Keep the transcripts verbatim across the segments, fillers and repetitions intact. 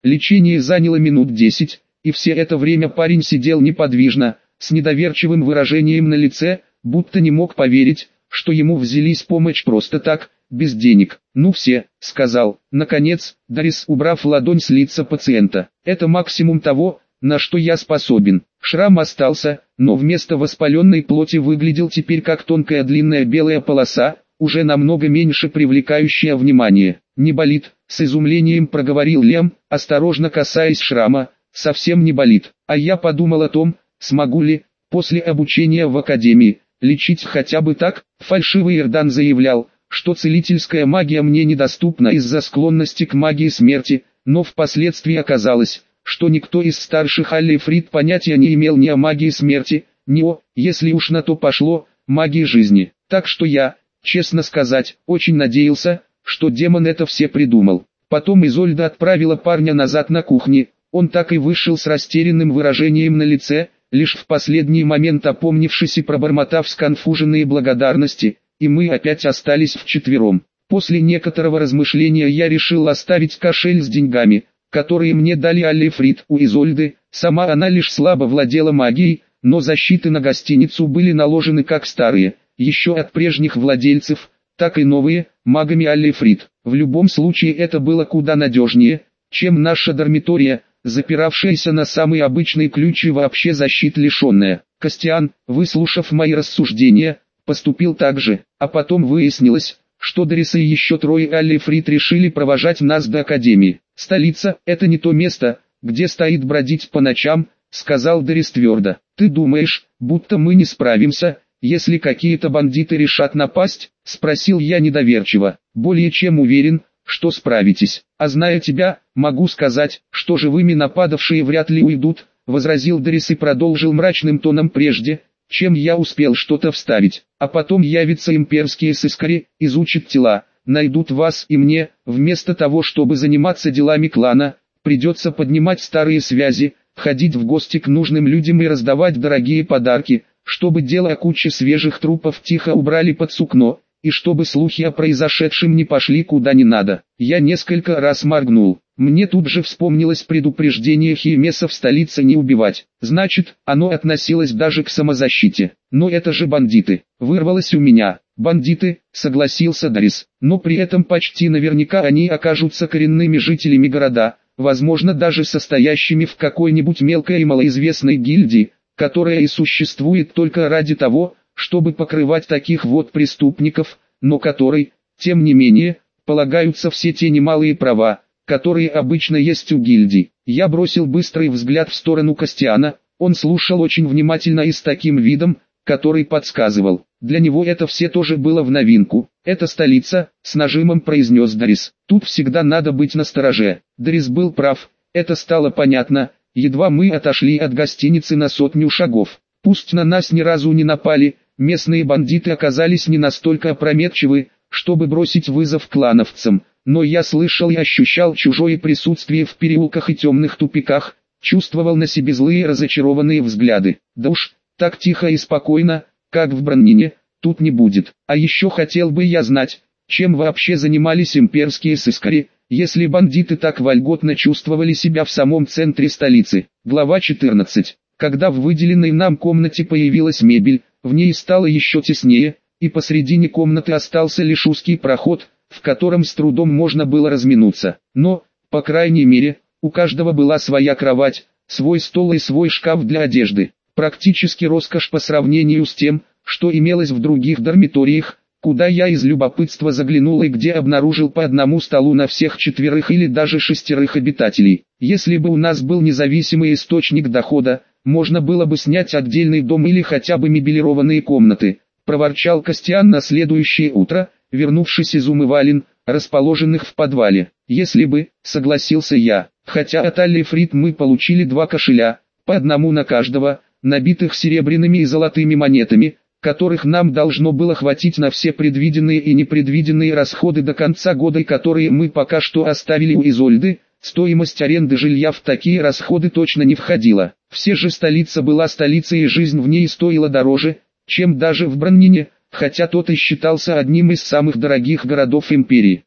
Лечение заняло минут десять, и все это время парень сидел неподвижно, с недоверчивым выражением на лице, будто не мог поверить, что ему взялись помочь просто так, без денег. «Ну все», — сказал, наконец, Дарис, убрав ладонь с лица пациента. «Это максимум того, на что я способен». Шрам остался, но вместо воспаленной плоти выглядел теперь как тонкая длинная белая полоса, уже намного меньше привлекающая внимание. «Не болит», — с изумлением проговорил Лем, осторожно касаясь шрама. «Совсем не болит». А я подумал о том, смогу ли, после обучения в академии, лечить хотя бы так. Фальшивый Ирдан заявлял, что целительская магия мне недоступна из-за склонности к магии смерти, но впоследствии оказалось, что никто из старших Аллифрид понятия не имел ни о магии смерти, ни о, если уж на то пошло, магии жизни. Так что я, честно сказать, очень надеялся, что демон это все придумал. Потом Изольда отправила парня назад на кухню, он так и вышел с растерянным выражением на лице, лишь в последний момент опомнившись и пробормотав сконфуженные благодарности, и мы опять остались вчетвером. После некоторого размышления я решил оставить кошель с деньгами, которые мне дали Аллифрид у Изольды. Сама она лишь слабо владела магией, но защиты на гостиницу были наложены как старые, еще от прежних владельцев, так и новые, магами Аллифрид. В любом случае это было куда надежнее, чем наша дармитория, запиравшаяся на самый обычный ключ и вообще защит лишенная. Костян, выслушав мои рассуждения, поступил так же, а потом выяснилось, что Дарис и еще трое Аллифрид решили провожать нас до Академии. «Столица – это не то место, где стоит бродить по ночам», – сказал Дарис твердо. «Ты думаешь, будто мы не справимся, если какие-то бандиты решат напасть?» – спросил я недоверчиво. «Более чем уверен, что справитесь. А зная тебя, могу сказать, что живыми нападавшие вряд ли уйдут», – возразил Дарис и продолжил мрачным тоном прежде, чем я успел что-то вставить. «А потом явятся имперские сыскари, изучат тела, найдут вас и мне, вместо того чтобы заниматься делами клана, придется поднимать старые связи, ходить в гости к нужным людям и раздавать дорогие подарки, чтобы дело о куче свежих трупов тихо убрали под сукно, и чтобы слухи о произошедшем не пошли куда не надо». Я несколько раз моргнул. Мне тут же вспомнилось предупреждение Хиемеса в столице не убивать. Значит, оно относилось даже к самозащите. Но это же бандиты. Вырвалось у меня. «Бандиты», — согласился Дарис. «Но при этом почти наверняка они окажутся коренными жителями города, возможно даже состоящими в какой-нибудь мелкой и малоизвестной гильдии, которая и существует только ради того, чтобы покрывать таких вот преступников, но которой, тем не менее, полагаются все те немалые права, которые обычно есть у гильдий». Я бросил быстрый взгляд в сторону Костяна, он слушал очень внимательно и с таким видом, который подсказывал. Для него это все тоже было в новинку. «Это столица», — с нажимом произнес Дарис. «Тут всегда надо быть настороже». Дарис был прав, это стало понятно, едва мы отошли от гостиницы на сотню шагов. Пусть на нас ни разу не напали, местные бандиты оказались не настолько опрометчивы, чтобы бросить вызов клановцам, но я слышал и ощущал чужое присутствие в переулках и темных тупиках, чувствовал на себе злые разочарованные взгляды. Да уж, так тихо и спокойно, как в Браннине, тут не будет. А еще хотел бы я знать, чем вообще занимались имперские сыскари, если бандиты так вольготно чувствовали себя в самом центре столицы. Глава четырнадцать. Когда в выделенной нам комнате появилась мебель, в ней стало еще теснее, и посредине комнаты остался лишь узкий проход, в котором с трудом можно было разминуться. Но, по крайней мере, у каждого была своя кровать, свой стол и свой шкаф для одежды. Практически роскошь по сравнению с тем, что имелось в других дармиториях, куда я из любопытства заглянул и где обнаружил по одному столу на всех четверых или даже шестерых обитателей. Если бы у нас был независимый источник дохода, можно было бы снять отдельный дом или хотя бы мебелированные комнаты, проворчал Костян на следующее утро, вернувшись из умывалин, расположенных в подвале. Если бы, согласился я, хотя от Аллифрид мы получили два кошеля, по одному на каждого, набитых серебряными и золотыми монетами, которых нам должно было хватить на все предвиденные и непредвиденные расходы до конца года и которые мы пока что оставили у Изольды. Стоимость аренды жилья в такие расходы точно не входила. Все же столица была столицей и жизнь в ней стоила дороже, чем даже в Браннине, хотя тот и считался одним из самых дорогих городов империи.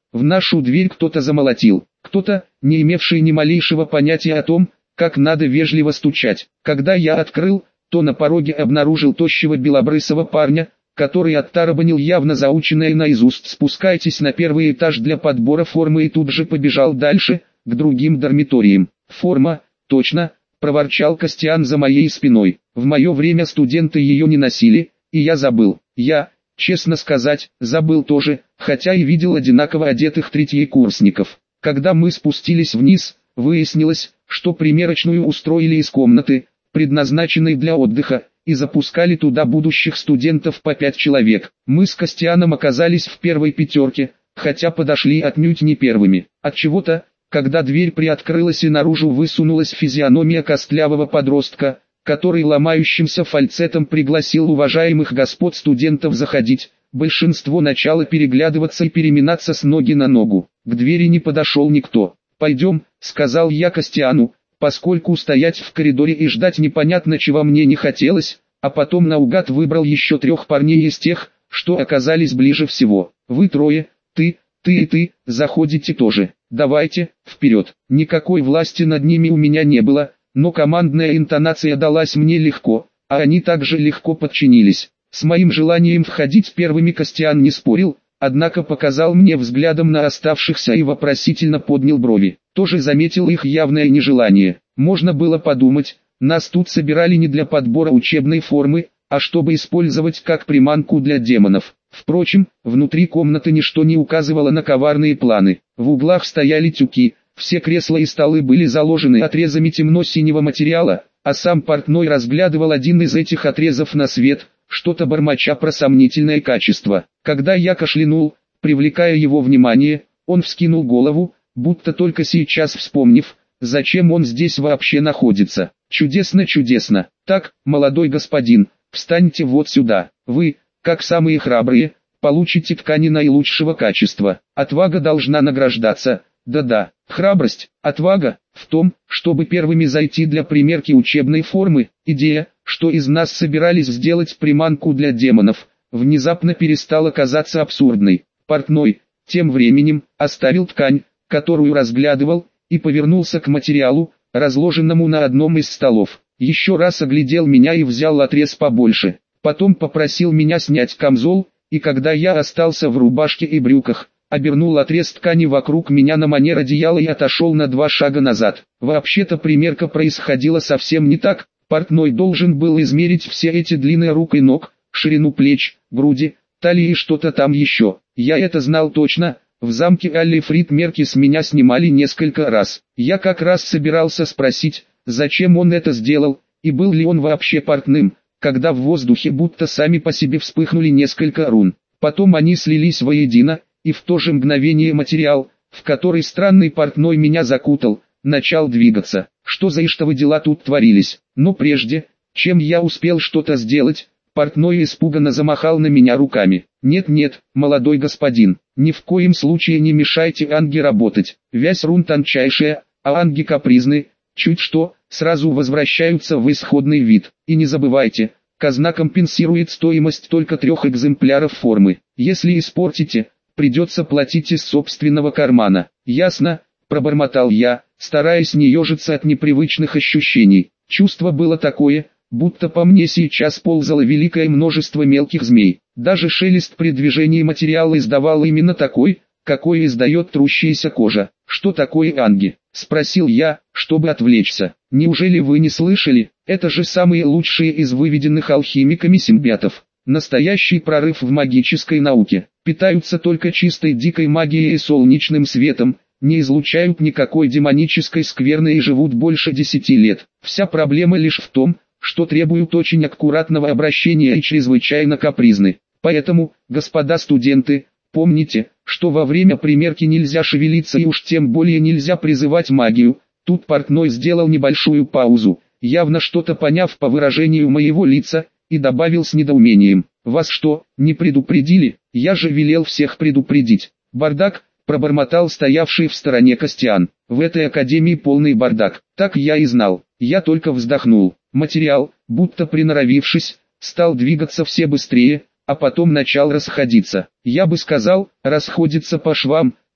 В нашу дверь кто-то замолотил. Кто-то, не имевший ни малейшего понятия о том, как надо вежливо стучать. Когда я открыл, то на пороге обнаружил тощего белобрысого парня, который оттарабанил явно заученное наизусть «спускайтесь на первый этаж для подбора формы» и тут же побежал дальше, к другим дармиториям. «Форма, точно», — проворчал Костян за моей спиной. «В мое время студенты ее не носили, и я забыл. Я, честно сказать, забыл тоже, хотя и видел одинаково одетых третьекурсников. Когда мы спустились вниз, выяснилось, что примерочную устроили из комнаты, предназначенной для отдыха, и запускали туда будущих студентов по пять человек. Мы с Костяном оказались в первой пятерке, хотя подошли отнюдь не первыми. Отчего-то, когда дверь приоткрылась и наружу высунулась физиономия костлявого подростка, который ломающимся фальцетом пригласил уважаемых господ студентов заходить, большинство начало переглядываться и переминаться с ноги на ногу. К двери не подошел никто. «Пойдем», — сказал я Костяну, поскольку стоять в коридоре и ждать непонятно чего мне не хотелось, а потом наугад выбрал еще трех парней из тех, что оказались ближе всего. «Вы трое, ты, ты и ты, заходите тоже. Давайте, вперед». Никакой власти над ними у меня не было, но командная интонация далась мне легко, а они также легко подчинились. С моим желанием входить первыми Костян не спорил, однако показал мне взглядом на оставшихся и вопросительно поднял брови. Тоже заметил их явное нежелание. Можно было подумать, нас тут собирали не для подбора учебной формы, а чтобы использовать как приманку для демонов. Впрочем, внутри комнаты ничто не указывало на коварные планы. В углах стояли тюки, все кресла и столы были заложены отрезами темно-синего материала, а сам портной разглядывал один из этих отрезов на свет, что-то бормоча про сомнительное качество. Когда я кашлянул, привлекая его внимание, он вскинул голову, будто только сейчас вспомнив, зачем он здесь вообще находится. «Чудесно, чудесно. Так, молодой господин, встаньте вот сюда. Вы, как самые храбрые, получите ткани наилучшего качества. Отвага должна награждаться». Да-да, храбрость, отвага, в том, чтобы первыми зайти для примерки учебной формы. Идея, что из нас собирались сделать приманку для демонов, внезапно перестала казаться абсурдной. Портной, тем временем, оставил ткань, которую разглядывал, и повернулся к материалу, разложенному на одном из столов. Еще раз оглядел меня и взял отрез побольше. Потом попросил меня снять камзол, и когда я остался в рубашке и брюках, обернул отрез ткани вокруг меня на манер одеяла и отошел на два шага назад. Вообще-то примерка происходила совсем не так. Портной должен был измерить все эти длины рук и ног, ширину плеч, груди, талии и что-то там еще. Я это знал точно. В замке Алли Фрид мерки с меня снимали несколько раз. Я как раз собирался спросить, зачем он это сделал, и был ли он вообще портным, когда в воздухе будто сами по себе вспыхнули несколько рун. Потом они слились воедино, и в то же мгновение материал, в который странный портной меня закутал, начал двигаться. Что за иштовы дела тут творились? Но прежде, чем я успел что-то сделать, портной испуганно замахал на меня руками. «Нет-нет, молодой господин, ни в коем случае не мешайте Анге работать. Вязь рун тончайшая, а Анги капризны, чуть что, сразу возвращаются в исходный вид. И не забывайте, казна компенсирует стоимость только трех экземпляров формы. Если испортите, придется платить из собственного кармана». «Ясно», — пробормотал я, стараясь не ежиться от непривычных ощущений. Чувство было такое, будто по мне сейчас ползало великое множество мелких змей. Даже шелест при движении материала издавал именно такой, какой издает трущаяся кожа. «Что такое Анги?» — спросил я, чтобы отвлечься. «Неужели вы не слышали? Это же самые лучшие из выведенных алхимиками симбиотов. Настоящий прорыв в магической науке. Питаются только чистой дикой магией и солнечным светом, не излучают никакой демонической скверны и живут больше десяти лет. Вся проблема лишь в том, что требуют очень аккуратного обращения и чрезвычайно капризны. Поэтому, господа студенты, помните, что во время примерки нельзя шевелиться и уж тем более нельзя призывать магию». Тут портной сделал небольшую паузу, явно что-то поняв по выражению моего лица, и добавил с недоумением: «Вас что, не предупредили? Я же велел всех предупредить». «Бардак», — пробормотал стоявший в стороне Костян. «В этой академии полный бардак». «Так я и знал». Я только вздохнул. Материал, будто приноровившись, стал двигаться все быстрее, а потом начал расходиться. Я бы сказал, расходиться по швам,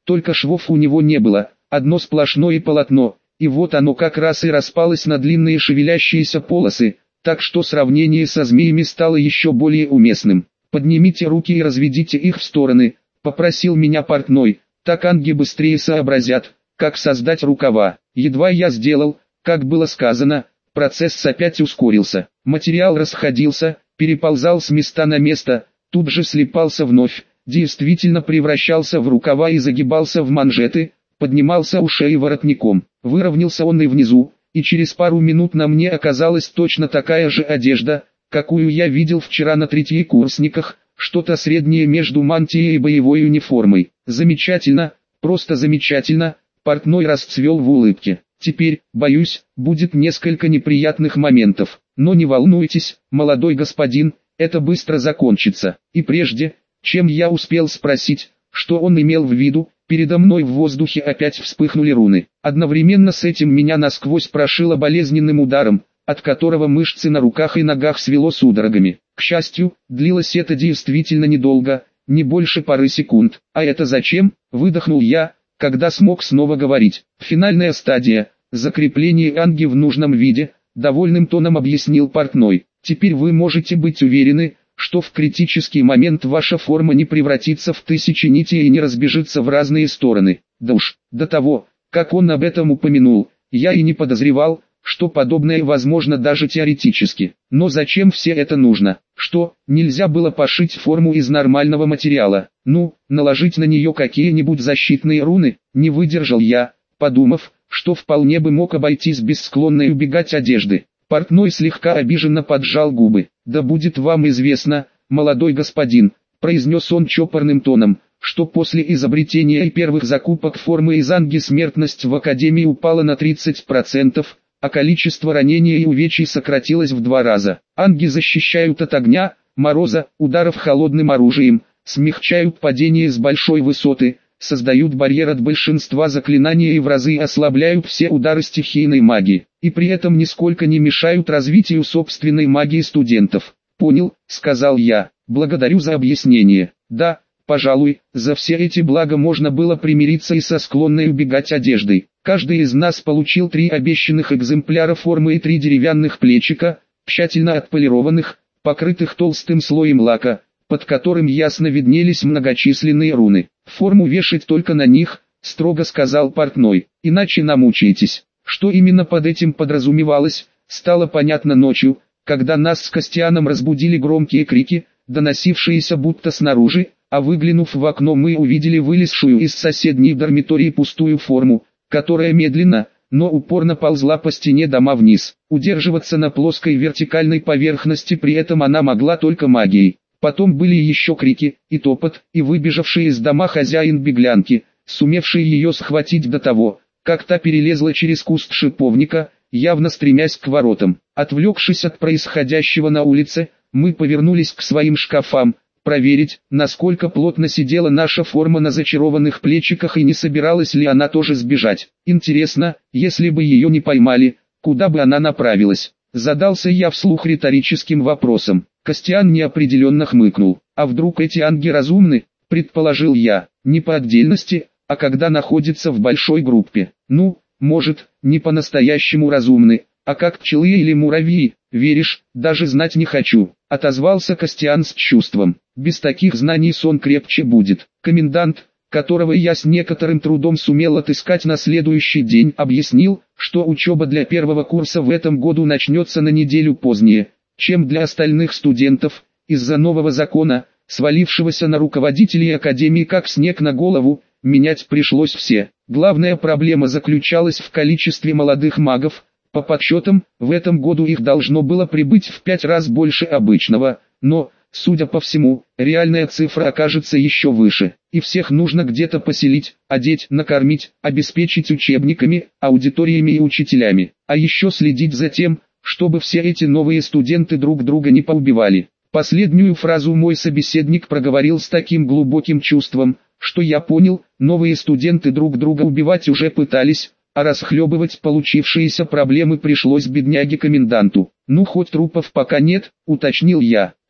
только швов у него не было, одно сплошное полотно, и вот оно как раз и распалось на длинные шевелящиеся полосы, так что сравнение со змеями стало еще более уместным. «Поднимите руки и разведите их в стороны», — попросил меня портной, «так анги быстрее сообразят, как создать рукава». Едва я сделал, как было сказано, процесс опять ускорился. Материал расходился, переползал с места на место, тут же слипался вновь, действительно превращался в рукава и загибался в манжеты, поднимался у шеи воротником. Выровнялся он и внизу, и через пару минут на мне оказалась точно такая же одежда, какую я видел вчера на третьекурсниках, что-то среднее между мантией и боевой униформой. Замечательно, просто замечательно, портной расцвел в улыбке. Теперь, боюсь, будет несколько неприятных моментов, но не волнуйтесь, молодой господин, это быстро закончится. И прежде, чем я успел спросить, что он имел в виду, передо мной в воздухе опять вспыхнули руны. Одновременно с этим меня насквозь прошило болезненным ударом, от которого мышцы на руках и ногах свело судорогами. К счастью, длилось это действительно недолго, не больше пары секунд. «А это зачем?» – выдохнул я, когда смог снова говорить. «Финальная стадия, закрепление анги в нужном виде», – довольным тоном объяснил портной. «Теперь вы можете быть уверены, что в критический момент ваша форма не превратится в тысячи нитей и не разбежится в разные стороны». Да уж, до того, как он об этом упомянул, я и не подозревал, что подобное возможно даже теоретически. Но зачем все это нужно? Что, нельзя было пошить форму из нормального материала? Ну, наложить на нее какие-нибудь защитные руны? Не выдержал я, подумав, что вполне бы мог обойтись без склонной убегать одежды. Портной слегка обиженно поджал губы. «Да будет вам известно, молодой господин», — произнес он чопорным тоном, что после изобретения и первых закупок формы из анги смертность в Академии упала на тридцать процентов, а количество ранений и увечий сократилось в два раза. Анги защищают от огня, мороза, ударов холодным оружием, смягчают падение с большой высоты, создают барьер от большинства заклинаний и в разы ослабляют все удары стихийной магии, и при этом нисколько не мешают развитию собственной магии студентов. «Понял», — сказал я, — «благодарю за объяснение». Да, пожалуй, за все эти блага можно было примириться и со склонной убегать одеждой. Каждый из нас получил три обещанных экземпляра формы и три деревянных плечика, тщательно отполированных, покрытых толстым слоем лака, под которым ясно виднелись многочисленные руны. «Форму вешать только на них», — строго сказал портной, — «иначе намучаетесь». Что именно под этим подразумевалось, стало понятно ночью, когда нас с Костяном разбудили громкие крики, доносившиеся будто снаружи, а выглянув в окно мы увидели вылезшую из соседней дармитории пустую форму, которая медленно, но упорно ползла по стене дома вниз. Удерживаться на плоской вертикальной поверхности при этом она могла только магией. Потом были еще крики, и топот, и выбежавший из дома хозяин-беглянки, сумевший ее схватить до того, как та перелезла через куст шиповника, явно стремясь к воротам. Отвлекшись от происходящего на улице, мы повернулись к своим шкафам, проверить, насколько плотно сидела наша форма на зачарованных плечиках и не собиралась ли она тоже сбежать. Интересно, если бы ее не поймали, куда бы она направилась? Задался я вслух риторическим вопросом. Костян неопределенно хмыкнул. «А вдруг эти анги разумны?» – предположил я. «Не по отдельности, а когда находятся в большой группе. Ну, может, не по-настоящему разумны, а как пчелы или муравьи, веришь, даже знать не хочу», – отозвался Костян с чувством. «Без таких знаний сон крепче будет». Комендант, которого я с некоторым трудом сумел отыскать на следующий день, объяснил, что учеба для первого курса в этом году начнется на неделю позднее, чем для остальных студентов, из-за нового закона, свалившегося на руководителей академии как снег на голову. Менять пришлось все. Главная проблема заключалась в количестве молодых магов. По подсчетам, в этом году их должно было прибыть в пять раз больше обычного, но, судя по всему, реальная цифра окажется еще выше. И всех нужно где-то поселить, одеть, накормить, обеспечить учебниками, аудиториями и учителями. А еще следить за тем, чтобы все эти новые студенты друг друга не поубивали. Последнюю фразу мой собеседник проговорил с таким глубоким чувством, что я понял, новые студенты друг друга убивать уже пытались, а расхлебывать получившиеся проблемы пришлось бедняге-коменданту. «Ну хоть трупов пока нет», — уточнил я.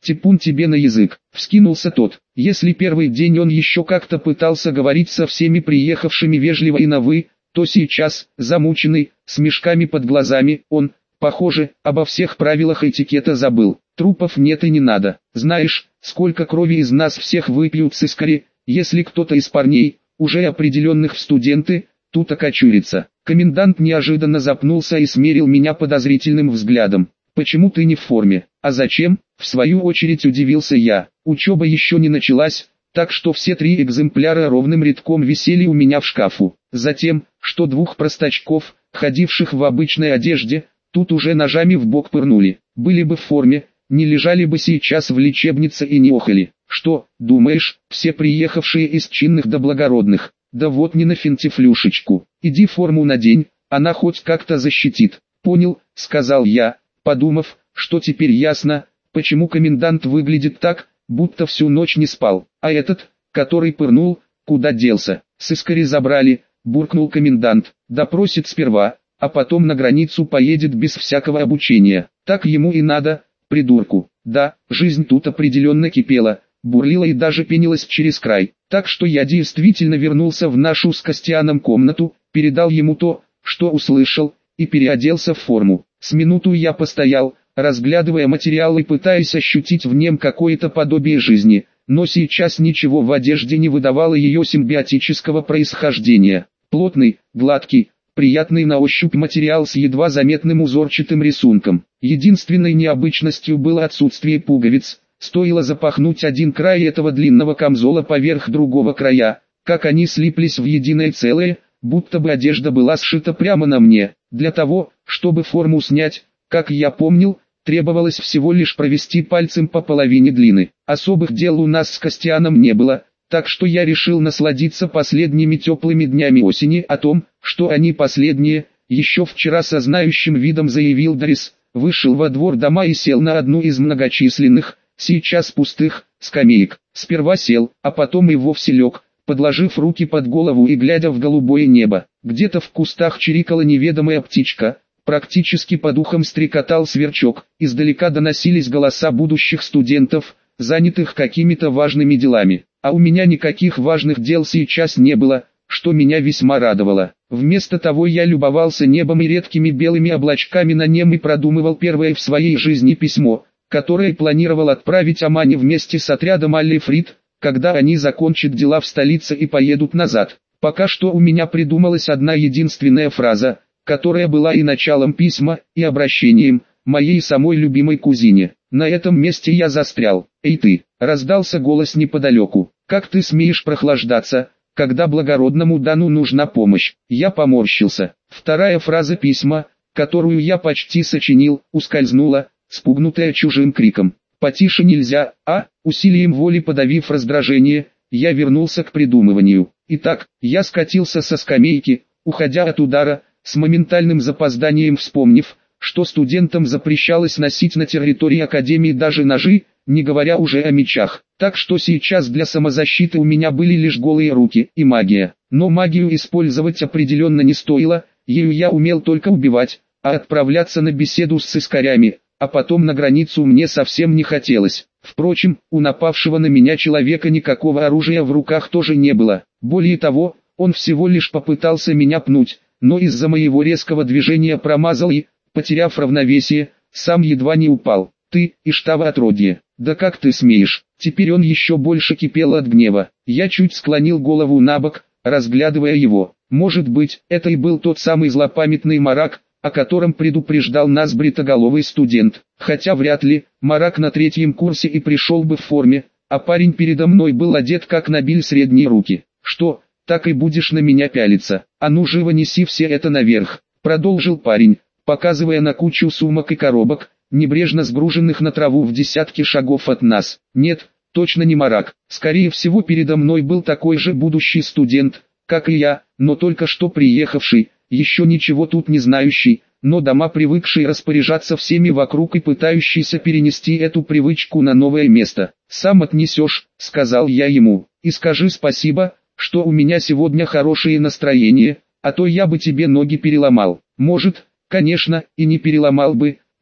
Типун тебе на язык, вскинулся тот. Если первый день он еще как-то пытался говорить со всеми приехавшими вежливо и на «вы», то сейчас, замученный, с мешками под глазами, он, похоже, обо всех правилах этикета забыл. Трупов нет и не надо. Знаешь, сколько крови из нас всех выпьют сыскари, если кто-то из парней, уже определенных в студенты, тут окочурится. Комендант неожиданно запнулся и смерил меня подозрительным взглядом. «Почему ты не в форме? А зачем?» В свою очередь удивился я. Учеба еще не началась, так что все три экземпляра ровным рядком висели у меня в шкафу. Затем, что двух простачков, ходивших в обычной одежде, тут уже ножами в бок пырнули. Были бы в форме, не лежали бы сейчас в лечебнице и не охали. Что, думаешь, все приехавшие из чинных до благородных? Да вот не на финтифлюшечку. Иди форму надень, она хоть как-то защитит. Понял, сказал я, подумав, что теперь ясно, почему комендант выглядит так, будто всю ночь не спал. А этот, который пырнул, куда делся? Сыскари забрали, буркнул комендант. Допросит сперва, а потом на границу поедет без всякого обучения. Так ему и надо, придурку. Да, жизнь тут определенно кипела, бурлила и даже пенилась через край. Так что я действительно вернулся в нашу с Костяном комнату, передал ему то, что услышал, и переоделся в форму. С минуту я постоял, разглядывая материал и пытаясь ощутить в нем какое-то подобие жизни, но сейчас ничего в одежде не выдавало ее симбиотического происхождения. Плотный, гладкий, приятный на ощупь материал с едва заметным узорчатым рисунком. Единственной необычностью было отсутствие пуговиц. Стоило запахнуть один край этого длинного камзола поверх другого края, как они слиплись в единое целое, будто бы одежда была сшита прямо на мне. Для того, чтобы форму снять, как я помнил, требовалось всего лишь провести пальцем по половине длины. Особых дел у нас с Костяном не было, так что я решил насладиться последними теплыми днями осени. О том, что они последние, еще вчера со знающим видом заявил Дорис, вышел во двор дома и сел на одну из многочисленных, сейчас пустых, скамеек. Сперва сел, а потом и вовсе лег, подложив руки под голову и глядя в голубое небо. Где-то в кустах чирикала неведомая птичка, практически по духам стрекотал сверчок, издалека доносились голоса будущих студентов, занятых какими-то важными делами. А у меня никаких важных дел сейчас не было, что меня весьма радовало. Вместо того я любовался небом и редкими белыми облачками на нем и продумывал первое в своей жизни письмо, которое планировал отправить Амане вместе с отрядом Алли Фрид, когда они закончат дела в столице и поедут назад. Пока что у меня придумалась одна единственная фраза, которая была и началом письма, и обращением, моей самой любимой кузине. На этом месте я застрял. «Эй ты!» — раздался голос неподалеку. «Как ты смеешь прохлаждаться, когда благородному Дану нужна помощь?» Я поморщился. Вторая фраза письма, которую я почти сочинил, ускользнула, спугнутая чужим криком. «Потише нельзя, а?» Усилием воли подавив раздражение, я вернулся к придумыванию. Итак, я скатился со скамейки, уходя от удара, с моментальным запозданием вспомнив, что студентам запрещалось носить на территории академии даже ножи, не говоря уже о мечах. Так что сейчас для самозащиты у меня были лишь голые руки и магия. Но магию использовать определенно не стоило, ею я умел только убивать, а отправляться на беседу с сыскарями, а потом на границу мне совсем не хотелось. Впрочем, у напавшего на меня человека никакого оружия в руках тоже не было. Более того, он всего лишь попытался меня пнуть, но из-за моего резкого движения промазал и, потеряв равновесие, сам едва не упал. «Ты, Иштава отродье, да как ты смеешь?» Теперь он еще больше кипел от гнева. Я чуть склонил голову набок, разглядывая его. Может быть, это и был тот самый злопамятный Марак, о котором предупреждал нас бритоголовый студент. Хотя вряд ли, Марак на третьем курсе и пришел бы в форме, а парень передо мной был одет как набиль средние руки. «Что, так и будешь на меня пялиться? А ну живо неси все это наверх», — продолжил парень, показывая на кучу сумок и коробок, небрежно сгруженных на траву в десятки шагов от нас. Нет, точно не Марак. Скорее всего передо мной был такой же будущий студент, как и я, но только что приехавший, еще ничего тут не знающий, но дома привыкший распоряжаться всеми вокруг и пытающийся перенести эту привычку на новое место. «Сам отнесешь», — сказал я ему, — «и скажи спасибо, что у меня сегодня хорошее настроение, а то я бы тебе ноги переломал». Может, конечно, и не переломал бы,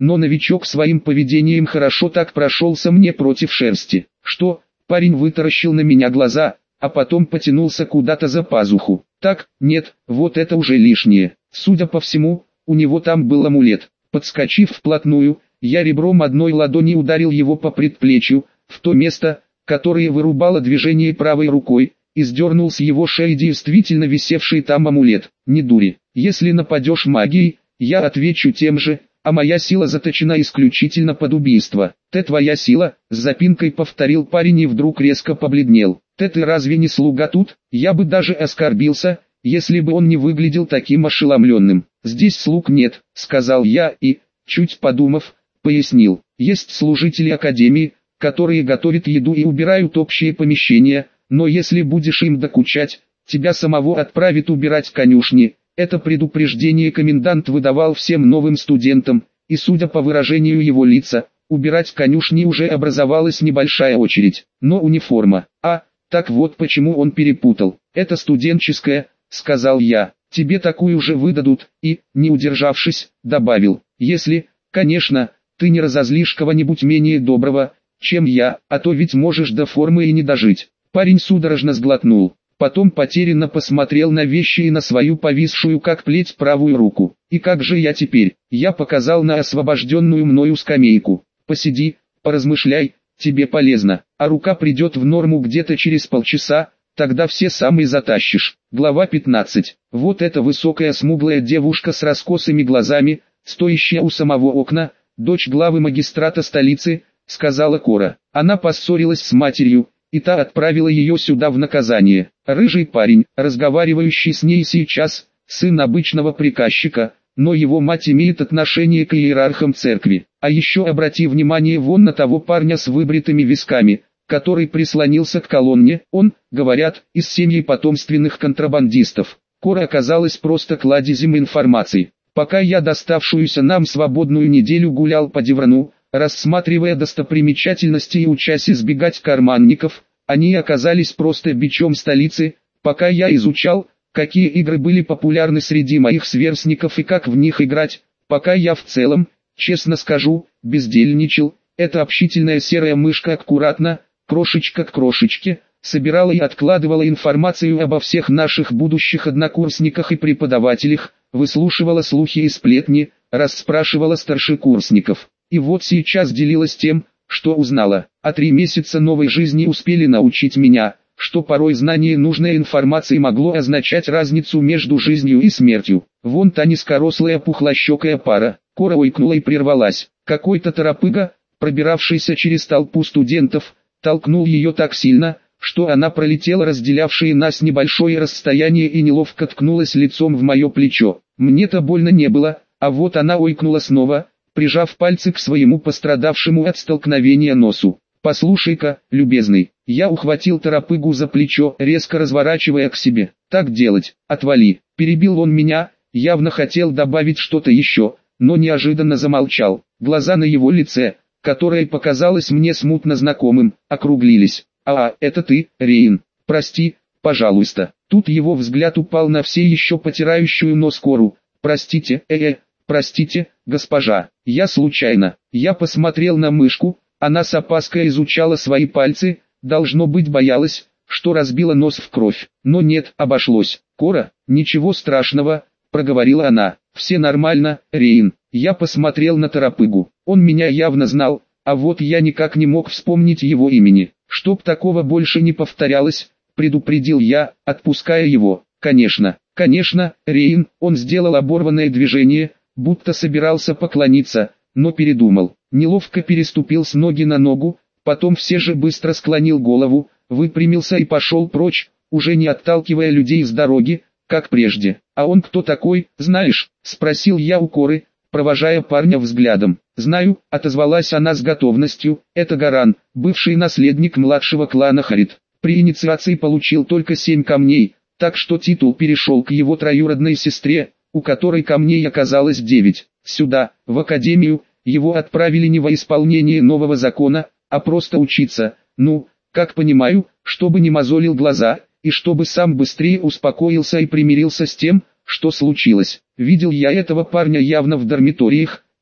но новичок своим поведением хорошо так прошелся мне против шерсти. Что? Парень вытаращил на меня глаза, а потом потянулся куда-то за пазуху. Так, нет, вот это уже лишнее. Судя по всему, у него там был амулет. Подскочив вплотную, я ребром одной ладони ударил его по предплечью, в то место, которое вырубало движение правой рукой, и сдернул с его шеи действительно висевший там амулет. Не дури, если нападешь магией, я отвечу тем же, а моя сила заточена исключительно под убийство. Ты твоя сила, с запинкой повторил парень и вдруг резко побледнел. Ты ты разве не слуга тут? Я бы даже оскорбился, если бы он не выглядел таким ошеломленным. Здесь слуг нет, сказал я и, чуть подумав, пояснил. Есть служители академии, которые готовят еду и убирают общие помещения, но если будешь им докучать, тебя самого отправят убирать конюшни. Это предупреждение комендант выдавал всем новым студентам, и судя по выражению его лица, убирать конюшни уже образовалась небольшая очередь. Но униформа, а, так вот почему он перепутал. Это студенческая, сказал я, тебе такую же выдадут, и, не удержавшись, добавил, если, конечно, ты не разозлишь кого-нибудь менее доброго, чем я, а то ведь можешь до формы и не дожить. Парень судорожно сглотнул. Потом потерянно посмотрел на вещи и на свою повисшую как плеть правую руку. И как же я теперь? Я показал на освобожденную мною скамейку. Посиди, поразмышляй, тебе полезно. А рука придет в норму где-то через полчаса, тогда все сам и затащишь. Глава пятнадцать. Вот эта высокая смуглая девушка с раскосыми глазами, стоящая у самого окна, дочь главы магистрата столицы, сказала Кора. Она поссорилась с матерью, и та отправила ее сюда в наказание. Рыжий парень, разговаривающий с ней сейчас, сын обычного приказчика, но его мать имеет отношение к иерархам церкви. А еще обрати внимание вон на того парня с выбритыми висками, который прислонился к колонне, он, говорят, из семьи потомственных контрабандистов. Кора оказалась просто кладезем информации. Пока я доставшуюся нам свободную неделю гулял по Деврану, рассматривая достопримечательности и учась избегать карманников, они оказались просто бичом столицы. Пока я изучал, какие игры были популярны среди моих сверстников и как в них играть, пока я в целом, честно скажу, бездельничал, эта общительная серая мышка аккуратно, крошечка к крошечке, собирала и откладывала информацию обо всех наших будущих однокурсниках и преподавателях, выслушивала слухи и сплетни, расспрашивала старшекурсников. И вот сейчас делилась тем, что узнала. А три месяца новой жизни успели научить меня, что порой знание нужной информации могло означать разницу между жизнью и смертью. Вон та низкорослая пухлощекая пара. Кора ойкнула и прервалась. Какой-то торопыга, пробиравшийся через толпу студентов, толкнул ее так сильно, что она пролетела разделявшее нас небольшое расстояние и неловко ткнулась лицом в мое плечо. Мне-то больно не было, а вот она ойкнула снова, прижав пальцы к своему пострадавшему от столкновения носу. «Послушай-ка, любезный», я ухватил торопыгу за плечо, резко разворачивая к себе. «Так делать, отвали», перебил он меня, явно хотел добавить что-то еще, но неожиданно замолчал. Глаза на его лице, которое показалось мне смутно знакомым, округлились. «А, это ты, Рейн, прости, пожалуйста». Тут его взгляд упал на все еще потирающую нос Кору. «Простите, э-э». «Простите, госпожа, я случайно». Я посмотрел на мышку, она с опаской изучала свои пальцы, должно быть боялась, что разбила нос в кровь. Но нет, обошлось. «Кора, ничего страшного», проговорила она. «Все нормально, Рейн». Я посмотрел на торопыгу. Он меня явно знал, а вот я никак не мог вспомнить его имени. «Чтоб такого больше не повторялось», предупредил я, отпуская его. «Конечно, конечно, Рейн». Он сделал оборванное движение, будто собирался поклониться, но передумал. Неловко переступил с ноги на ногу, потом все же быстро склонил голову, выпрямился и пошел прочь, уже не отталкивая людей с дороги, как прежде. «А он кто такой, знаешь?» – спросил я у Коры, провожая парня взглядом. «Знаю», – отозвалась она с готовностью, – «это Гаран, бывший наследник младшего клана Харит. При инициации получил только семь камней, так что титул перешел к его троюродной сестре, у которой камней оказалось девять. Сюда, в академию, его отправили не во исполнение нового закона, а просто учиться, ну, как понимаю, чтобы не мозолил глаза, и чтобы сам быстрее успокоился и примирился с тем, что случилось. Видел я этого парня явно в дармиториях,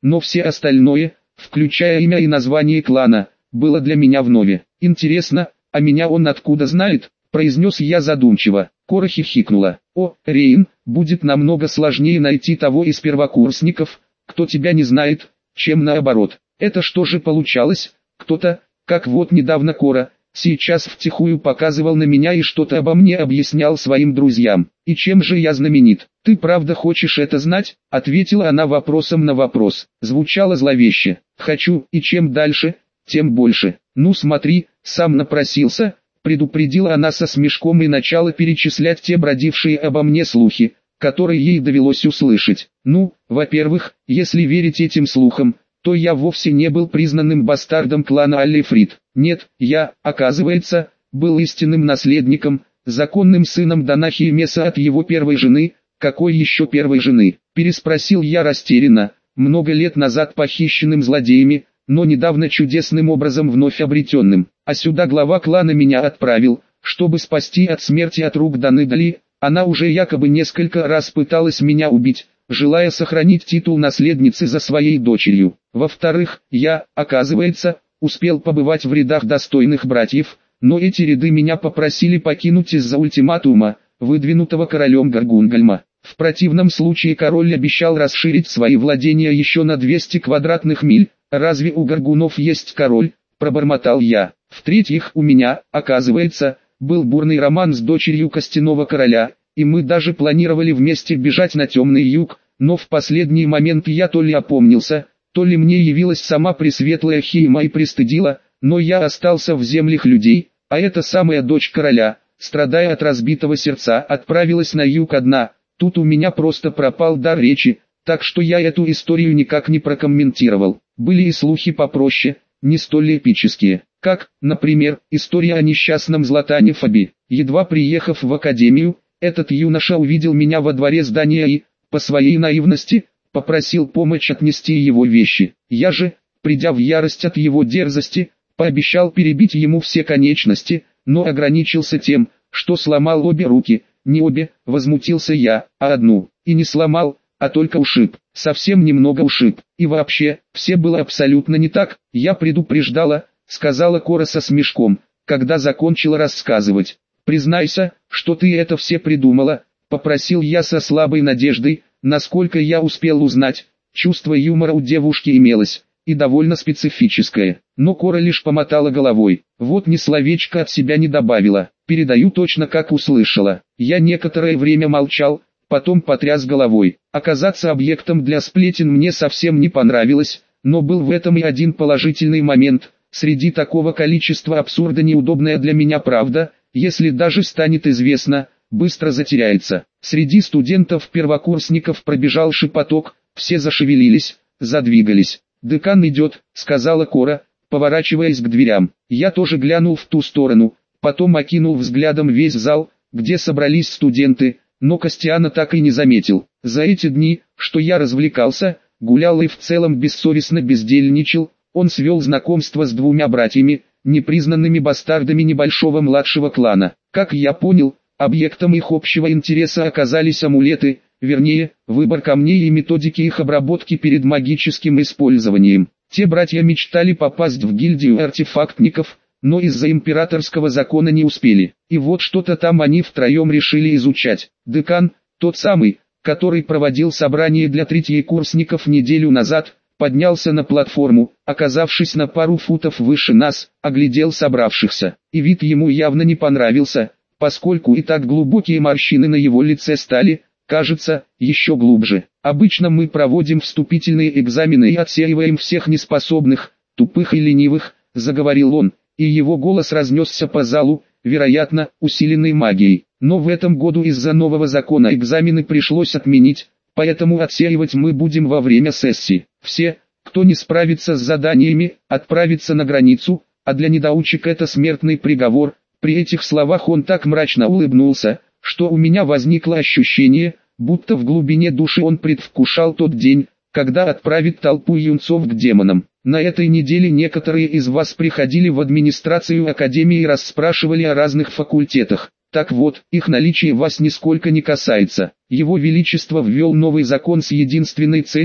но все остальное, включая имя и название клана, было для меня вновь. «Интересно, а меня он откуда знает?» – произнес я задумчиво. Кора хихикнула. «О, Рейн, будет намного сложнее найти того из первокурсников, кто тебя не знает, чем наоборот. Это что же получалось? Кто-то, как вот недавно Кора, сейчас втихую показывал на меня и что-то обо мне объяснял своим друзьям. И чем же я знаменит? Ты правда хочешь это знать?» – ответила она вопросом на вопрос. Звучало зловеще. «Хочу, и чем дальше, тем больше. Ну смотри, сам напросился», – предупредила она со смешком и начала перечислять те бродившие обо мне слухи, которые ей довелось услышать. «Ну, во-первых, если верить этим слухам, то я вовсе не был признанным бастардом клана Аллифрид. Нет, я, оказывается, был истинным наследником, законным сыном Данахи Меса от его первой жены». «Какой еще первой жены?» – переспросил я растерянно. «Много лет назад похищенным злодеями, но недавно чудесным образом вновь обретенным. А сюда глава клана меня отправил, чтобы спасти от смерти от рук Даныдали. Она уже якобы несколько раз пыталась меня убить, желая сохранить титул наследницы за своей дочерью. Во-вторых, я, оказывается, успел побывать в рядах достойных братьев, но эти ряды меня попросили покинуть из-за ультиматума, выдвинутого королем Гаргунгальма. В противном случае король обещал расширить свои владения еще на двести квадратных миль. «Разве у гаргунов есть король?» – пробормотал я. «В-третьих, у меня, оказывается, был бурный роман с дочерью костяного короля, и мы даже планировали вместе бежать на темный юг, но в последний момент я то ли опомнился, то ли мне явилась сама пресветлая Хейма и пристыдила, но я остался в землях людей, а эта самая дочь короля, страдая от разбитого сердца, отправилась на юг одна. Тут у меня просто пропал дар речи, так что я эту историю никак не прокомментировал. Были и слухи попроще, не столь эпические, как, например, история о несчастном Златане Фаби. Едва приехав в академию, этот юноша увидел меня во дворе здания и, по своей наивности, попросил помочь отнести его вещи. Я же, придя в ярость от его дерзости, пообещал перебить ему все конечности, но ограничился тем, что сломал обе руки. «Не обе», — возмутился я, — «а одну». И не сломал, а только ушиб. Совсем немного ушиб. И вообще, все было абсолютно не так. «Я предупреждала», — сказала Кора со смешком, когда закончила рассказывать. «Признайся, что ты это все придумала», — попросил я со слабой надеждой. Насколько я успел узнать, чувство юмора у девушки имелось, и довольно специфическое. Но Кора лишь помотала головой. Вот ни словечко от себя не добавила. Передаю точно как услышала. Я некоторое время молчал, потом потряс головой. Оказаться объектом для сплетен мне совсем не понравилось, но был в этом и один положительный момент. Среди такого количества абсурда неудобная для меня правда, если даже станет известно, быстро затеряется. Среди студентов-первокурсников пробежал шепоток, все зашевелились, задвигались. «Декан идет», — сказала Кора, поворачиваясь к дверям. Я тоже глянул в ту сторону, потом окинул взглядом весь зал, где собрались студенты, но Костяна так и не заметил. За эти дни, что я развлекался, гулял и в целом бессовестно бездельничал, он свел знакомство с двумя братьями, непризнанными бастардами небольшого младшего клана. Как я понял, объектом их общего интереса оказались амулеты, вернее, выбор камней и методики их обработки перед магическим использованием. Те братья мечтали попасть в гильдию артефактников, но из-за императорского закона не успели. И вот что-то там они втроем решили изучать. Декан, тот самый, который проводил собрание для третьекурсников неделю назад, поднялся на платформу, оказавшись на пару футов выше нас, оглядел собравшихся. И вид ему явно не понравился, поскольку и так глубокие морщины на его лице стали, кажется, еще глубже. «Обычно мы проводим вступительные экзамены и отсеиваем всех неспособных, тупых и ленивых», — заговорил он, и его голос разнесся по залу, вероятно, усиленной магией. «Но в этом году из-за нового закона экзамены пришлось отменить, поэтому отсеивать мы будем во время сессии. Все, кто не справится с заданиями, отправится на границу, а для недоучек это смертный приговор». При этих словах он так мрачно улыбнулся, что у меня возникло ощущение, будто в глубине души он предвкушал тот день, когда отправит толпу юнцов к демонам. На этой неделе некоторые из вас приходили в администрацию академии и расспрашивали о разных факультетах. Так вот, их наличие вас нисколько не касается. Его Величество ввел новый закон с единственной целью –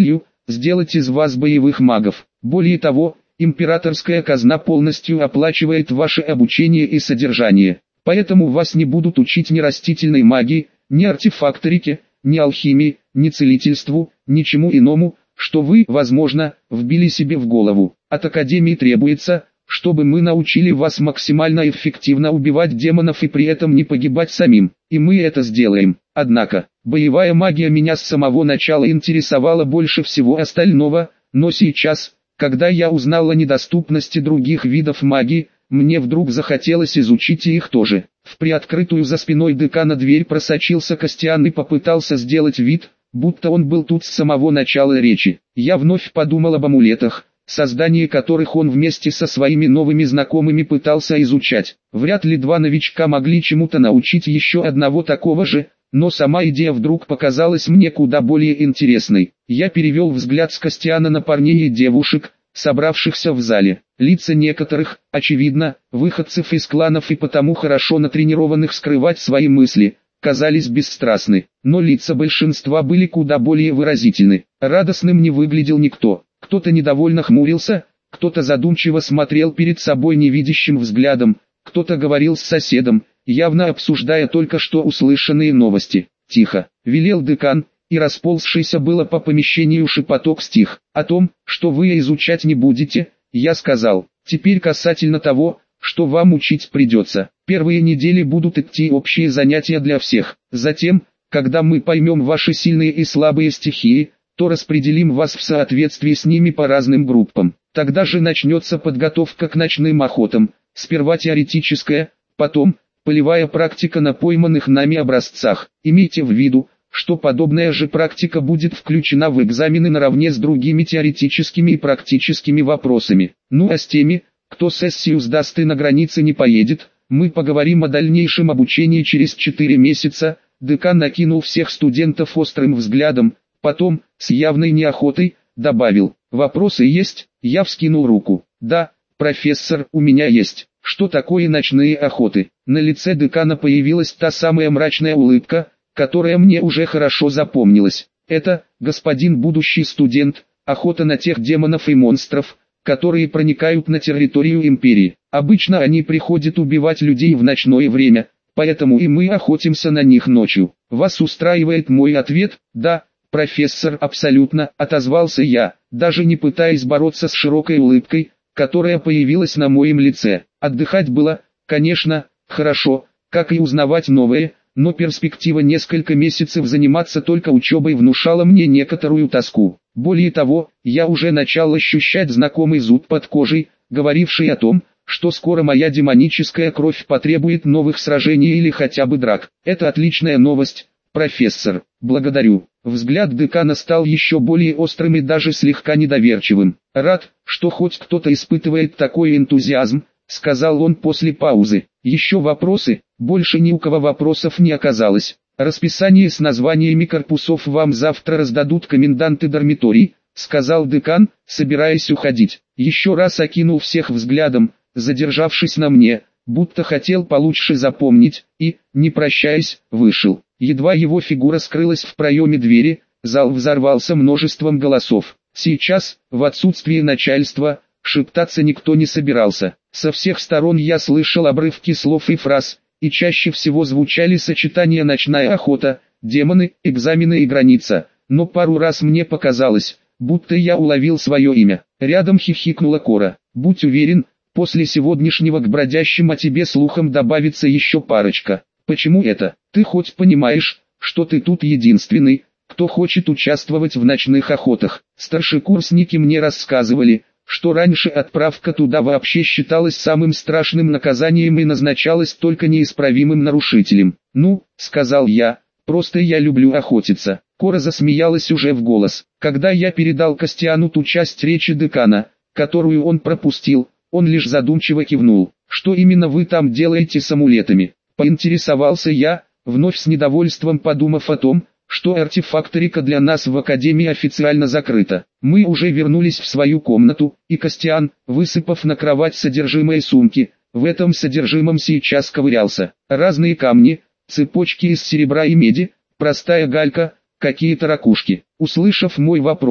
сделать из вас боевых магов. Более того, императорская казна полностью оплачивает ваше обучение и содержание. Поэтому вас не будут учить ни растительной магии, ни артефакторике, ни алхимии, ни целительству, ничему иному, что вы, возможно, вбили себе в голову. От Академии требуется, чтобы мы научили вас максимально эффективно убивать демонов и при этом не погибать самим. И мы это сделаем. Однако, боевая магия меня с самого начала интересовала больше всего остального, но сейчас, когда я узнал о недоступности других видов магии, мне вдруг захотелось изучить и их тоже. В приоткрытую за спиной декана дверь просочился Костян и попытался сделать вид, будто он был тут с самого начала речи. Я вновь подумал об амулетах, создание которых он вместе со своими новыми знакомыми пытался изучать. Вряд ли два новичка могли чему-то научить еще одного такого же, но сама идея вдруг показалась мне куда более интересной. Я перевел взгляд с Костяна на парней и девушек, собравшихся в зале. Лица некоторых, очевидно, выходцев из кланов и потому хорошо натренированных скрывать свои мысли, казались бесстрастны, но лица большинства были куда более выразительны. Радостным не выглядел никто. Кто-то недовольно хмурился, кто-то задумчиво смотрел перед собой невидящим взглядом, кто-то говорил с соседом, явно обсуждая только что услышанные новости. «Тихо», — велел декан, и расползшийся было по помещению шепоток стих. «О том, что вы изучать не будете, я сказал. Теперь касательно того, что вам учить придется. Первые недели будут идти общие занятия для всех. Затем, когда мы поймем ваши сильные и слабые стихии, то распределим вас в соответствии с ними по разным группам. Тогда же начнется подготовка к ночным охотам, сперва теоретическая, потом полевая практика на пойманных нами образцах. Имейте в виду, что подобная же практика будет включена в экзамены наравне с другими теоретическими и практическими вопросами. Ну а с теми, кто сессию сдаст и на границе не поедет, мы поговорим о дальнейшем обучении через четыре месяца. Декан накинул всех студентов острым взглядом, потом, с явной неохотой, добавил: «Вопросы есть?» Я вскинул руку. «Да, профессор, у меня есть. Что такое ночные охоты?» На лице декана появилась та самая мрачная улыбка, которая мне уже хорошо запомнилась. «Это, господин будущий студент, охота на тех демонов и монстров, которые проникают на территорию империи. Обычно они приходят убивать людей в ночное время, поэтому и мы охотимся на них ночью. Вас устраивает мой ответ?» «Да, профессор, абсолютно», — отозвался я, даже не пытаясь бороться с широкой улыбкой, которая появилась на моем лице. Отдыхать было, конечно, хорошо, как и узнавать новое, но перспектива несколько месяцев заниматься только учебой внушала мне некоторую тоску. Более того, я уже начал ощущать знакомый зуд под кожей, говоривший о том, что скоро моя демоническая кровь потребует новых сражений или хотя бы драк. Это отличная новость, профессор. Благодарю. Взгляд декана стал еще более острым и даже слегка недоверчивым. Рад, что хоть кто-то испытывает такой энтузиазм, сказал он после паузы. Еще вопросы? Больше ни у кого вопросов не оказалось. Расписание с названиями корпусов вам завтра раздадут коменданты дармиторий, сказал декан, собираясь уходить. Еще раз окинул всех взглядом, задержавшись на мне, будто хотел получше запомнить, и, не прощаясь, вышел. Едва его фигура скрылась в проеме двери, зал взорвался множеством голосов. Сейчас, в отсутствие начальства, шептаться никто не собирался. Со всех сторон я слышал обрывки слов и фраз, и чаще всего звучали сочетания «ночная охота», «демоны», «экзамены» и «граница», но пару раз мне показалось, будто я уловил свое имя. Рядом хихикнула Кора. «Будь уверен, после сегодняшнего к бродящим о тебе слухам добавится еще парочка». «Почему это? Ты хоть понимаешь, что ты тут единственный, кто хочет участвовать в ночных охотах?» Старшекурсники мне рассказывали, что раньше отправка туда вообще считалась самым страшным наказанием и назначалась только неисправимым нарушителем. «Ну, — сказал я, — просто я люблю охотиться». Кора засмеялась уже в голос. Когда я передал Костяну ту часть речи декана, которую он пропустил, он лишь задумчиво кивнул. «Что именно вы там делаете с амулетами?» Поинтересовался я, вновь с недовольством подумав о том, что артефакторика для нас в Академии официально закрыта. Мы уже вернулись в свою комнату, и Костян, высыпав на кровать содержимое сумки, в этом содержимом сейчас ковырялся. Разные камни, цепочки из серебра и меди, простая галька, какие-то ракушки. Услышав мой вопрос,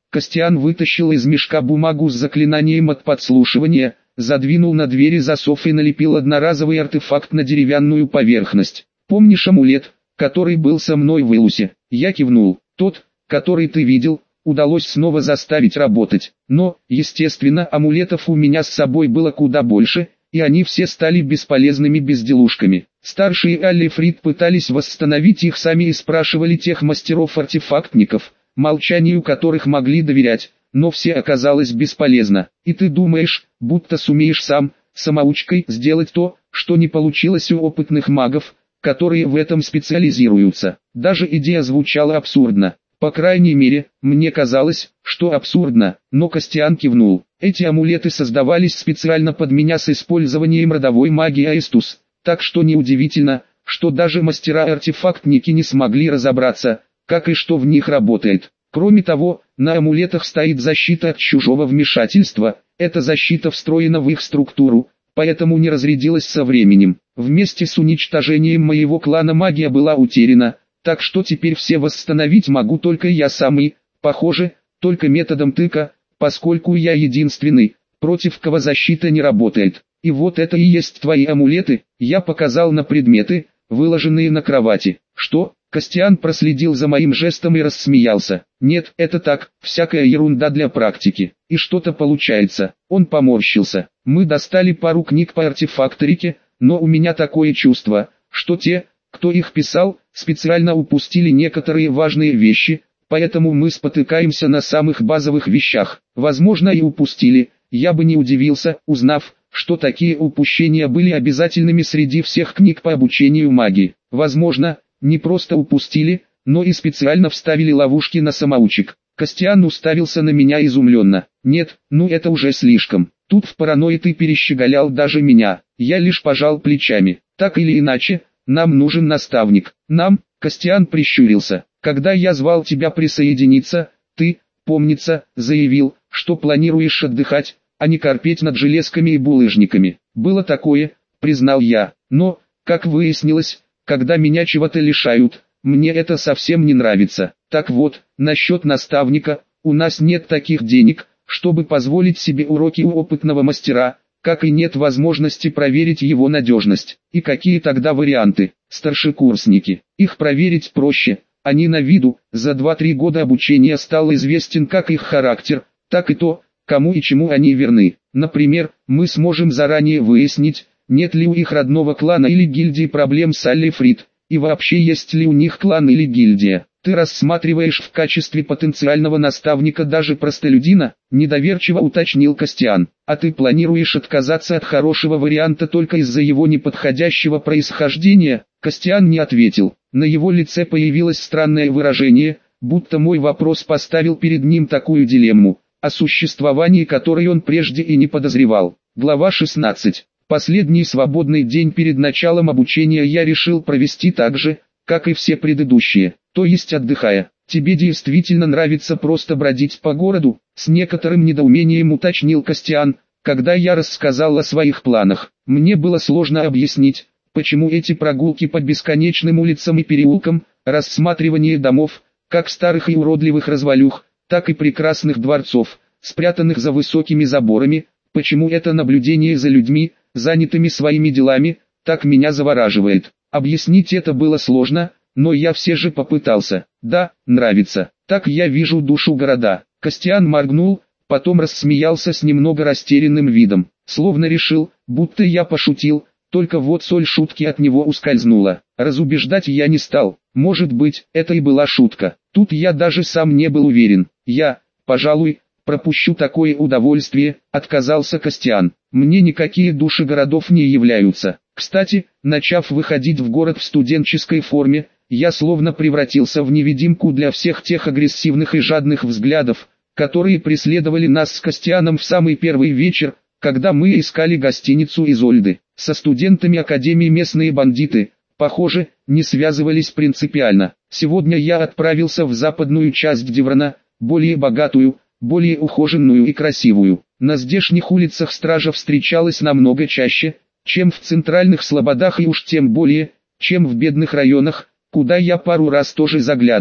Костян вытащил из мешка бумагу с заклинанием от подслушивания, задвинул на двери засов и налепил одноразовый артефакт на деревянную поверхность. «Помнишь амулет, который был со мной в Илусе?» Я кивнул. «Тот, который ты видел, удалось снова заставить работать. Но, естественно, амулетов у меня с собой было куда больше, и они все стали бесполезными безделушками. Старшие Алли Фрид пытались восстановить их сами и спрашивали тех мастеров-артефактников, молчанию которых могли доверять, но все оказалось бесполезно. И ты думаешь, будто сумеешь сам, самоучкой, сделать то, что не получилось у опытных магов, которые в этом специализируются. Даже идея звучала абсурдно. По крайней мере, мне казалось, что абсурдно, но Костян кивнул. Эти амулеты создавались специально под меня с использованием родовой магии Аистус, так что неудивительно, что даже мастера-артефактники не смогли разобраться, как и что в них работает. Кроме того, на амулетах стоит защита от чужого вмешательства, эта защита встроена в их структуру, поэтому не разрядилась со временем. Вместе с уничтожением моего клана магия была утеряна, так что теперь все восстановить могу только я сам и, похоже, только методом тыка, поскольку я единственный, против кого защита не работает. И вот это и есть твои амулеты, я показал на предметы, выложенные на кровати. Что? Костян проследил за моим жестом и рассмеялся. Нет, это так, всякая ерунда для практики. И что-то получается. Он поморщился. Мы достали пару книг по артефакторике, но у меня такое чувство, что те, кто их писал, специально упустили некоторые важные вещи, поэтому мы спотыкаемся на самых базовых вещах. Возможно, и упустили, я бы не удивился, узнав, что такие упущения были обязательными среди всех книг по обучению магии. Возможно, не просто упустили, но и специально вставили ловушки на самоучек. Костян уставился на меня изумленно. Нет, ну это уже слишком. Тут в паранойи ты перещеголял даже меня. Я лишь пожал плечами. Так или иначе, нам нужен наставник. Нам, Костян прищурился. Когда я звал тебя присоединиться, ты, помнится, заявил, что планируешь отдыхать, а не корпеть над железками и булыжниками. Было такое, признал я. Но, как выяснилось, когда меня чего-то лишают, мне это совсем не нравится. Так вот, насчет наставника, у нас нет таких денег, чтобы позволить себе уроки у опытного мастера, как и нет возможности проверить его надежность. И какие тогда варианты? Старшекурсники. Их проверить проще, они на виду, за два-три года обучения стал известен как их характер, так и то, кому и чему они верны. Например, мы сможем заранее выяснить, нет ли у их родного клана или гильдии проблем с Алли Фрид, и вообще есть ли у них клан или гильдия. Ты рассматриваешь в качестве потенциального наставника даже простолюдина, недоверчиво уточнил Костян. А ты планируешь отказаться от хорошего варианта только из-за его неподходящего происхождения? Костян не ответил. На его лице появилось странное выражение, будто мой вопрос поставил перед ним такую дилемму, о существовании которой он прежде и не подозревал. Глава шестнадцать. Последний свободный день перед началом обучения я решил провести так же, как и все предыдущие, то есть отдыхая. Тебе действительно нравится просто бродить по городу? С некоторым недоумением уточнил Костян, когда я рассказал о своих планах. Мне было сложно объяснить, почему эти прогулки по бесконечным улицам и переулкам, рассматривание домов, как старых и уродливых развалюх, так и прекрасных дворцов, спрятанных за высокими заборами, почему это наблюдение за людьми, занятыми своими делами, так меня завораживает. Объяснить это было сложно, но я все же попытался. Да, нравится. Так я вижу душу города. Костян моргнул, потом рассмеялся с немного растерянным видом, словно решил, будто я пошутил, только вот соль шутки от него ускользнула. Разубеждать я не стал. Может быть, это и была шутка. Тут я даже сам не был уверен. Я, пожалуй, пропущу такое удовольствие, отказался Костян. Мне никакие души городов не являются. Кстати, начав выходить в город в студенческой форме, я словно превратился в невидимку для всех тех агрессивных и жадных взглядов, которые преследовали нас с Костяном в самый первый вечер, когда мы искали гостиницу Изольды. Со студентами академии местные бандиты, похоже, не связывались принципиально. Сегодня я отправился в западную часть Деврона, более богатую, более ухоженную и красивую. На здешних улицах стража встречалась намного чаще, чем в центральных слободах и уж тем более, чем в бедных районах, куда я пару раз тоже заглядывал.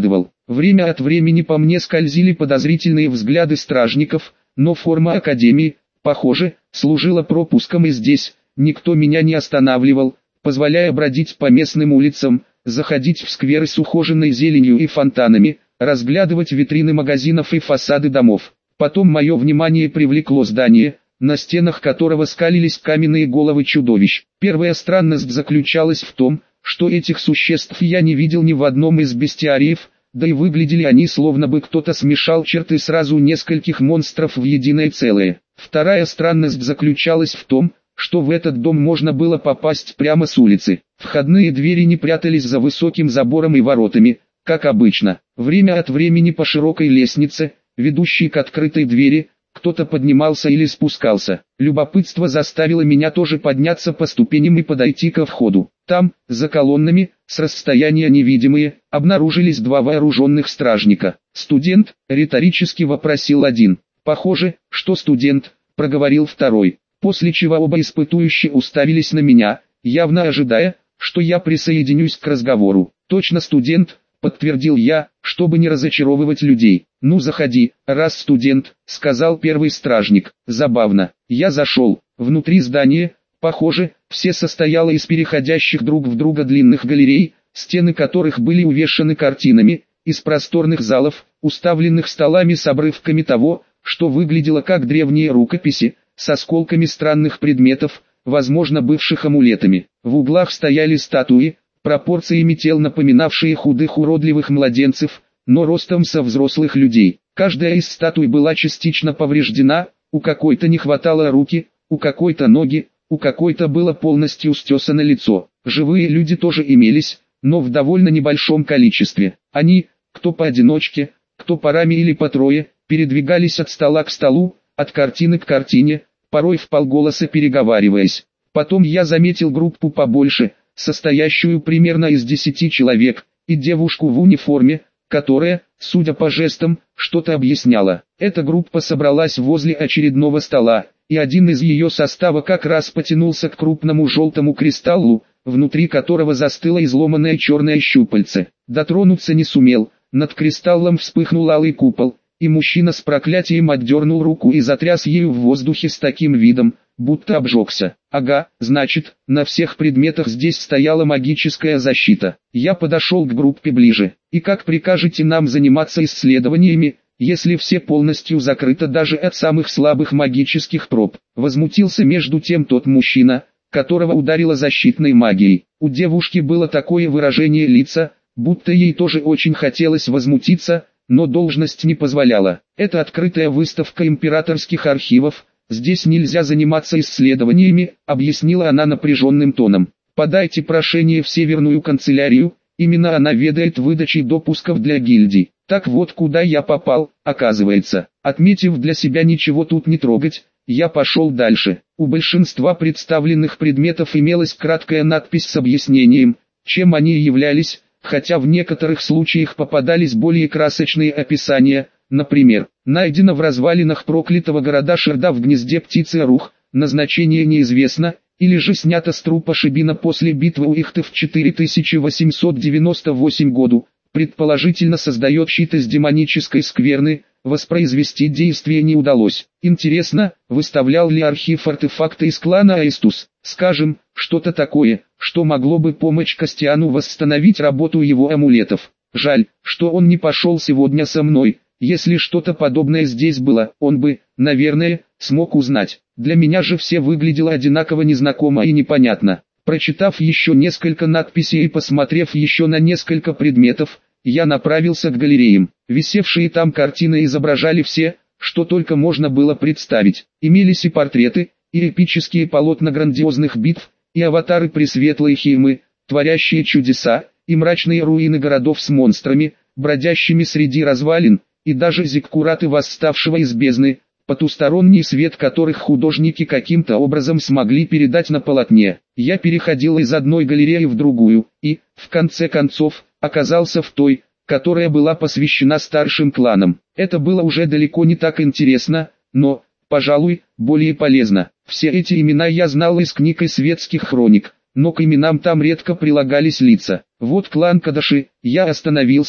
Время от времени по мне скользили подозрительные взгляды стражников, но форма академии, похоже, служила пропуском, и здесь никто меня не останавливал, позволяя бродить по местным улицам, заходить в скверы с ухоженной зеленью и фонтанами, разглядывать витрины магазинов и фасады домов. Потом мое внимание привлекло здание, на стенах которого скалились каменные головы чудовищ. Первая странность заключалась в том, что этих существ я не видел ни в одном из бестиариев, да и выглядели они словно бы кто-то смешал черты сразу нескольких монстров в единое целое. Вторая странность заключалась в том, что в этот дом можно было попасть прямо с улицы. Входные двери не прятались за высоким забором и воротами, как обычно. Время от времени по широкой лестнице, ведущей к открытой двери, кто-то поднимался или спускался. Любопытство заставило меня тоже подняться по ступеням и подойти ко входу. Там, за колоннами, с расстояния невидимые, обнаружились два вооруженных стражника. «Студент?» — риторически вопросил один. «Похоже, что студент», — проговорил второй. После чего оба испытующие уставились на меня, явно ожидая, что я присоединюсь к разговору. «Точно студент», — подтвердил я, чтобы не разочаровывать людей. «Ну заходи, раз студент», — сказал первый стражник. Забавно. Я зашел. Внутри здания, похоже, все состояло из переходящих друг в друга длинных галерей, стены которых были увешаны картинами, из просторных залов, уставленных столами с обрывками того, что выглядело как древние рукописи, с осколками странных предметов, возможно бывших амулетами. В углах стояли статуи, пропорциями тел напоминавшие худых уродливых младенцев, но ростом со взрослых людей. Каждая из статуй была частично повреждена, у какой-то не хватало руки, у какой-то ноги, у какой-то было полностью стесано лицо. Живые люди тоже имелись, но в довольно небольшом количестве. Они, кто поодиночке, кто парами или по трое, передвигались от стола к столу, от картины к картине, порой вполголоса переговариваясь. Потом я заметил группу побольше, состоящую примерно из десяти человек, и девушку в униформе, которая, судя по жестам, что-то объясняла. Эта группа собралась возле очередного стола, и один из ее состава как раз потянулся к крупному желтому кристаллу, внутри которого застыло изломанное черное щупальце. Дотронуться не сумел, над кристаллом вспыхнул алый купол, и мужчина с проклятием отдернул руку и затряс ею в воздухе с таким видом, будто обжегся. Ага, значит, на всех предметах здесь стояла магическая защита. Я подошел к группе ближе. И как прикажете нам заниматься исследованиями, если все полностью закрыто даже от самых слабых магических проб? Возмутился между тем тот мужчина, которого ударило защитной магией. У девушки было такое выражение лица, будто ей тоже очень хотелось возмутиться, но должность не позволяла. Это открытая выставка императорских архивов, здесь нельзя заниматься исследованиями, объяснила она напряженным тоном. Подайте прошение в Северную канцелярию, именно она ведает выдачей допусков для гильдий. Так вот куда я попал, оказывается. Отметив для себя ничего тут не трогать, я пошел дальше. У большинства представленных предметов имелась краткая надпись с объяснением, чем они являлись, хотя в некоторых случаях попадались более красочные описания, например, найдено в развалинах проклятого города Шерда в гнезде птицы Рух, назначение неизвестно, или же снято с трупа Шибина после битвы у Ихты в четыре тысячи восемьсот девяносто восьмом году, предположительно создает щит из демонической скверны, воспроизвести действие не удалось. Интересно, выставлял ли архив артефакты из клана Аистус, скажем, что-то такое, что могло бы помочь Костяну восстановить работу его амулетов. Жаль, что он не пошел сегодня со мной. Если что-то подобное здесь было, он бы, наверное, смог узнать. Для меня же все выглядело одинаково незнакомо и непонятно. Прочитав еще несколько надписей и посмотрев еще на несколько предметов, я направился к галереям. Висевшие там картины изображали все, что только можно было представить. Имелись и портреты, и эпические полотна грандиозных битв, и аватары пресветлой Химы, творящие чудеса, и мрачные руины городов с монстрами, бродящими среди развалин, и даже зиккураты восставшего из бездны, потусторонний свет которых художники каким-то образом смогли передать на полотне. Я переходил из одной галереи в другую, и, в конце концов, оказался в той, которая была посвящена старшим кланам. Это было уже далеко не так интересно, но, пожалуй, более полезно. Все эти имена я знал из книг и светских хроник, но к именам там редко прилагались лица. Вот клан Кадаши. Я остановился,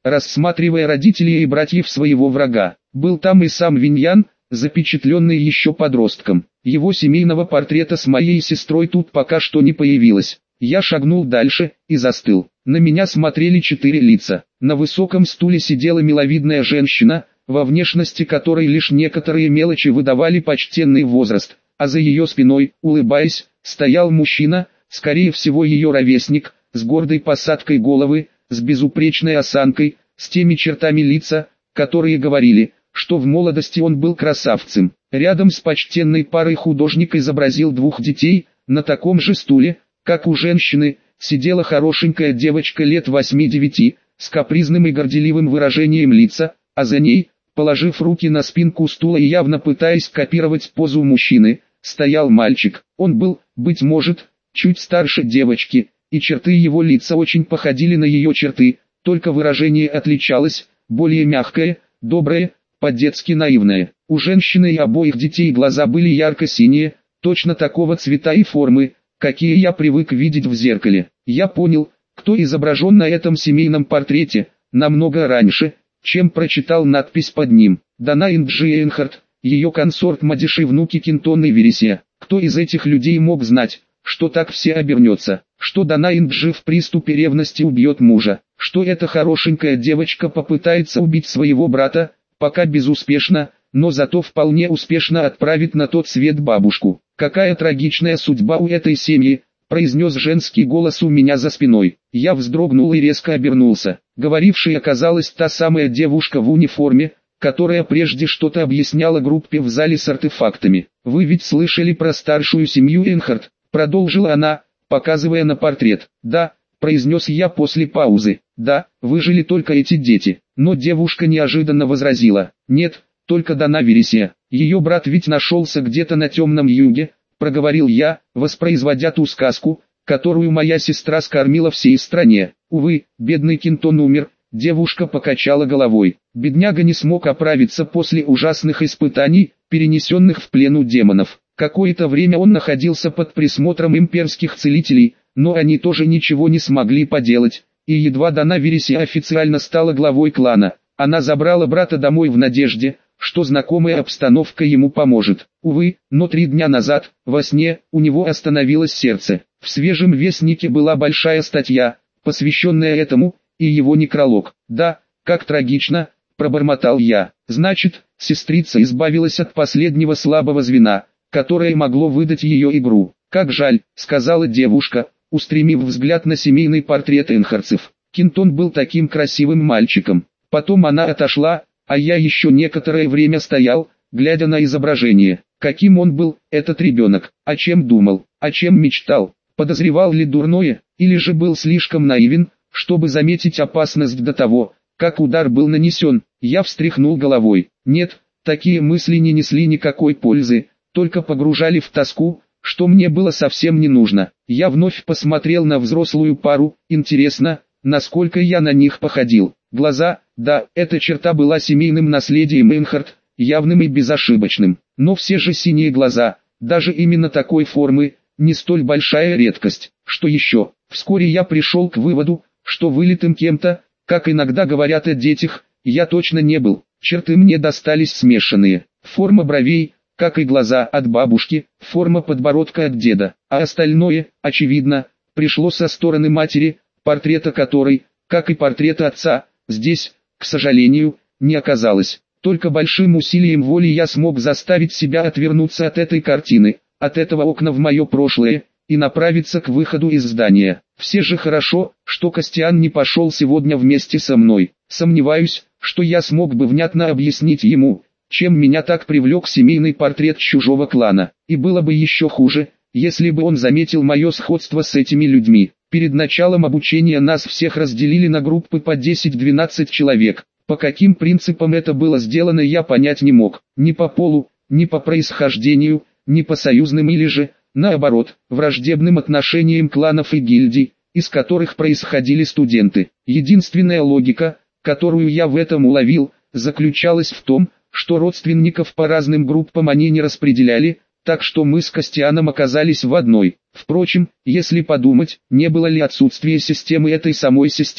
рассматривая родителей и братьев своего врага. Был там и сам Виньян, запечатленный еще подростком. Его семейного портрета с моей сестрой тут пока что не появилось. Я шагнул дальше и застыл. На меня смотрели четыре лица. На высоком стуле сидела миловидная женщина, во внешности которой лишь некоторые мелочи выдавали почтенный возраст, а за ее спиной, улыбаясь, стоял мужчина, скорее всего ее ровесник, с гордой посадкой головы, с безупречной осанкой, с теми чертами лица, которые говорили, что в молодости он был красавцем. Рядом с почтенной парой художник изобразил двух детей, на таком же стуле, как у женщины, сидела хорошенькая девочка лет восьми-девяти, с капризным и горделивым выражением лица, а за ней, положив руки на спинку стула и явно пытаясь копировать позу мужчины, стоял мальчик. Он был, быть может, чуть старше девочки, и черты его лица очень походили на ее черты, только выражение отличалось, более мягкое, доброе, по-детски наивное. У женщины и обоих детей глаза были ярко-синие, точно такого цвета и формы, какие я привык видеть в зеркале. Я понял, кто изображен на этом семейном портрете, намного раньше, чем прочитал надпись под ним. Дана Инджи Эйнхард, ее консорт Мадиши, внуки Кинтона и Вересия. Кто из этих людей мог знать, что так все обернется, что Дана Инджи в приступе ревности убьет мужа, что эта хорошенькая девочка попытается убить своего брата, пока безуспешно, но зато вполне успешно отправит на тот свет бабушку. «Какая трагичная судьба у этой семьи», — произнес женский голос у меня за спиной. Я вздрогнул и резко обернулся. Говорившей оказалась та самая девушка в униформе, которая прежде что-то объясняла группе в зале с артефактами. «Вы ведь слышали про старшую семью Эйнхард?» — продолжила она, показывая на портрет. «Да», — произнес я после паузы. «Да, выжили только эти дети». Но девушка неожиданно возразила. «Нет, только Дана Вересия. Ее брат ведь нашелся где-то на темном юге», — проговорил я, воспроизводя ту сказку, которую моя сестра скормила всей стране. «Увы, бедный Кинтон умер», — девушка покачала головой. «Бедняга не смог оправиться после ужасных испытаний, перенесенных в плену демонов. Какое-то время он находился под присмотром имперских целителей, но они тоже ничего не смогли поделать, и едва Дана Вересия официально стала главой клана, она забрала брата домой в надежде, что знакомая обстановка ему поможет. Увы, но три дня назад, во сне, у него остановилось сердце. В свежем вестнике была большая статья, посвященная этому, и его некролог. «Да, как трагично», — пробормотал я. «Значит, сестрица избавилась от последнего слабого звена, которое могло выдать ее игру. Как жаль», — сказала девушка, устремив взгляд на семейный портрет Эйнхардцев. «Кинтон был таким красивым мальчиком». Потом она отошла, а я еще некоторое время стоял, глядя на изображение. Каким он был, этот ребенок, о чем думал, о чем мечтал, подозревал ли дурное, или же был слишком наивен, чтобы заметить опасность до того, как удар был нанесен. Я встряхнул головой. Нет, такие мысли не несли никакой пользы, только погружали в тоску, что мне было совсем не нужно. Я вновь посмотрел на взрослую пару. Интересно, насколько я на них походил. Глаза, да, эта черта была семейным наследием Эйнхард, явным и безошибочным. Но все же синие глаза, даже именно такой формы, не столь большая редкость. Что еще? Вскоре я пришел к выводу, что вылитым кем-то, как иногда говорят о детях, я точно не был. Черты мне достались смешанные. Форма бровей, как и глаза, от бабушки, форма подбородка от деда, а остальное, очевидно, пришло со стороны матери, портрета которой, как и портрета отца, здесь, к сожалению, не оказалось. Только большим усилием воли я смог заставить себя отвернуться от этой картины, от этого окна в мое прошлое, и направиться к выходу из здания. Все же хорошо, что Костян не пошел сегодня вместе со мной. Сомневаюсь, что я смог бы внятно объяснить ему, чем меня так привлек семейный портрет чужого клана. И было бы еще хуже, если бы он заметил мое сходство с этими людьми. Перед началом обучения нас всех разделили на группы по десять-двенадцать человек. По каким принципам это было сделано, я понять не мог. Ни по полу, ни по происхождению, ни по союзным или же, наоборот, враждебным отношениям кланов и гильдий, из которых происходили студенты. Единственная логика, которую я в этом уловил, заключалась в том, что родственников по разным группам они не распределяли, так что мы с Костяном оказались в одной. Впрочем, если подумать, не было ли отсутствие системы этой самой системой?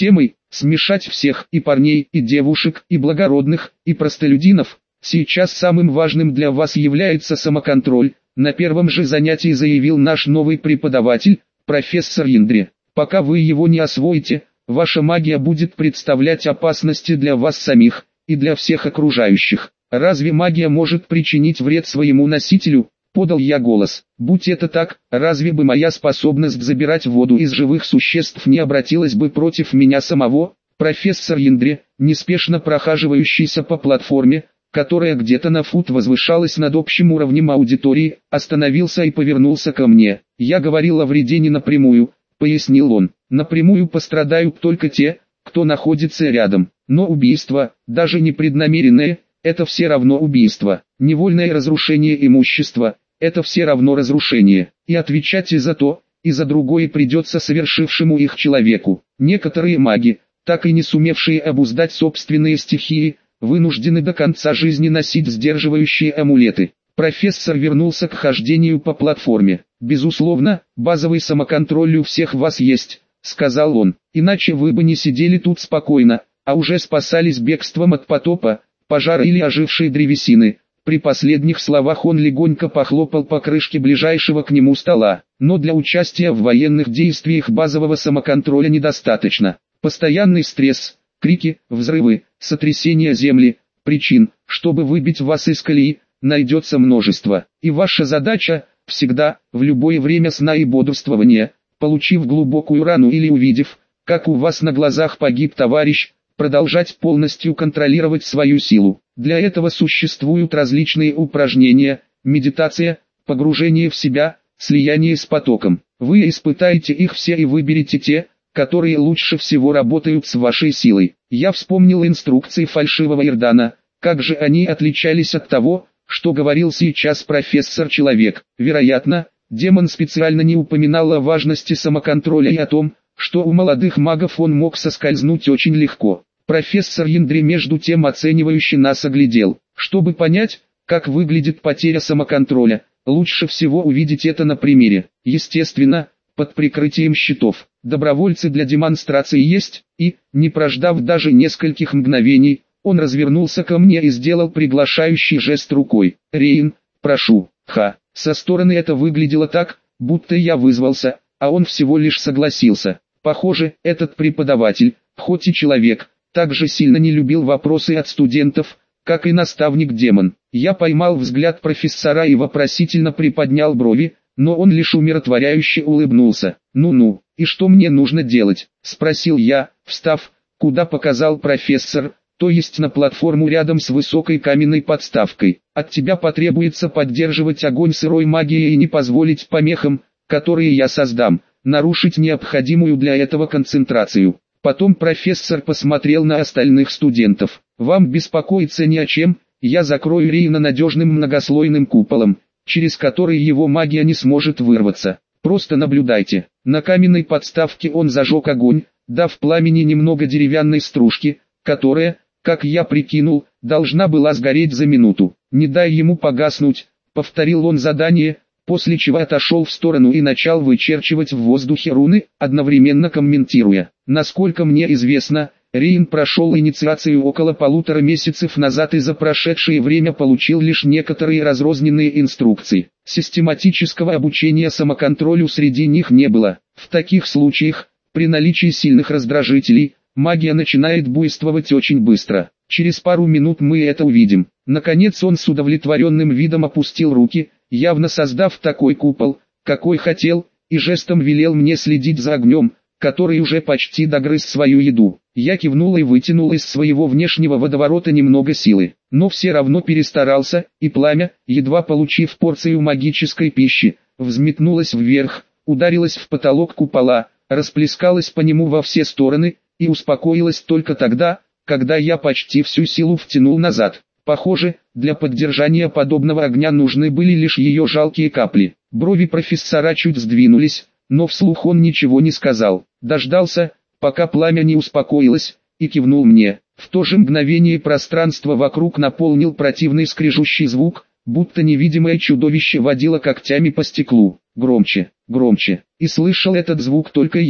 смешать всех, и парней, и девушек, и благородных, и простолюдинов. Сейчас самым важным для вас является самоконтроль, на первом же занятии заявил наш новый преподаватель, профессор Индри. Пока вы его не освоите, ваша магия будет представлять опасности для вас самих и для всех окружающих. Разве магия может причинить вред своему носителю? Подал я голос. Будь это так, разве бы моя способность забирать воду из живых существ не обратилась бы против меня самого? Профессор Индри, неспешно прохаживающийся по платформе, которая где-то на фут возвышалась над общим уровнем аудитории, остановился и повернулся ко мне. Я говорил о вреде не напрямую, пояснил он. Напрямую пострадают только те, кто находится рядом. Но убийство, даже непреднамеренное, это все равно убийство. Невольное разрушение имущества – это все равно разрушение. И отвечать и за то, и за другое придется совершившему их человеку. Некоторые маги, так и не сумевшие обуздать собственные стихии, вынуждены до конца жизни носить сдерживающие амулеты. Профессор вернулся к хождению по платформе. «Безусловно, базовый самоконтроль у всех вас есть», — сказал он. «Иначе вы бы не сидели тут спокойно, а уже спасались бегством от потопа, пожара или ожившей древесины». При последних словах он легонько похлопал по крышке ближайшего к нему стола. Но для участия в военных действиях базового самоконтроля недостаточно. Постоянный стресс, крики, взрывы, сотрясение земли, причин, чтобы выбить вас из колеи, найдется множество. И ваша задача, всегда, в любое время сна и бодрствования, получив глубокую рану или увидев, как у вас на глазах погиб товарищ, продолжать полностью контролировать свою силу. Для этого существуют различные упражнения, медитация, погружение в себя, слияние с потоком. Вы испытаете их все и выберете те, которые лучше всего работают с вашей силой. Я вспомнил инструкции фальшивого Ирдана, как же они отличались от того, что говорил сейчас профессор Человек. Вероятно, демон специально не упоминал о важности самоконтроля и о том, что у молодых магов он мог соскользнуть очень легко. Профессор Индри между тем оценивающе нас оглядел. Чтобы понять, как выглядит потеря самоконтроля, лучше всего увидеть это на примере. Естественно, под прикрытием щитов. Добровольцы для демонстрации есть, и, не прождав даже нескольких мгновений, он развернулся ко мне и сделал приглашающий жест рукой. «Рейн, прошу». Ха, со стороны это выглядело так, будто я вызвался, а он всего лишь согласился. Похоже, этот преподаватель, хоть и человек, также сильно не любил вопросы от студентов, как и наставник-демон. Я поймал взгляд профессора и вопросительно приподнял брови, но он лишь умиротворяюще улыбнулся. «Ну-ну, и что мне нужно делать?» – спросил я, встав, куда показал профессор, то есть на платформу рядом с высокой каменной подставкой. «От тебя потребуется поддерживать огонь сырой магией и не позволить помехам, которые я создам, нарушить необходимую для этого концентрацию». Потом профессор посмотрел на остальных студентов. «Вам беспокоиться не о чем, я закрою Рейна надежным многослойным куполом, через который его магия не сможет вырваться. Просто наблюдайте». На каменной подставке он зажег огонь, дав пламени немного деревянной стружки, которая, как я прикинул, должна была сгореть за минуту. «Не дай ему погаснуть», — повторил он задание, после чего отошел в сторону и начал вычерчивать в воздухе руны, одновременно комментируя. «Насколько мне известно, Рейн прошел инициацию около полутора месяцев назад и за прошедшее время получил лишь некоторые разрозненные инструкции. Систематического обучения самоконтролю среди них не было. В таких случаях, при наличии сильных раздражителей, магия начинает буйствовать очень быстро. Через пару минут мы это увидим». Наконец он с удовлетворенным видом опустил руки, явно создав такой купол, какой хотел, и жестом велел мне следить за огнем, который уже почти догрыз свою еду. Я кивнул и вытянул из своего внешнего водоворота немного силы, но все равно перестарался, и пламя, едва получив порцию магической пищи, взметнулось вверх, ударилось в потолок купола, расплескалось по нему во все стороны, и успокоилось только тогда, когда я почти всю силу втянул назад. Похоже, для поддержания подобного огня нужны были лишь ее жалкие капли. Брови профессора чуть сдвинулись, но вслух он ничего не сказал. Дождался, пока пламя не успокоилось, и кивнул мне. В то же мгновение пространство вокруг наполнил противный скрежущий звук, будто невидимое чудовище водило когтями по стеклу. Громче, громче. И слышал этот звук только я,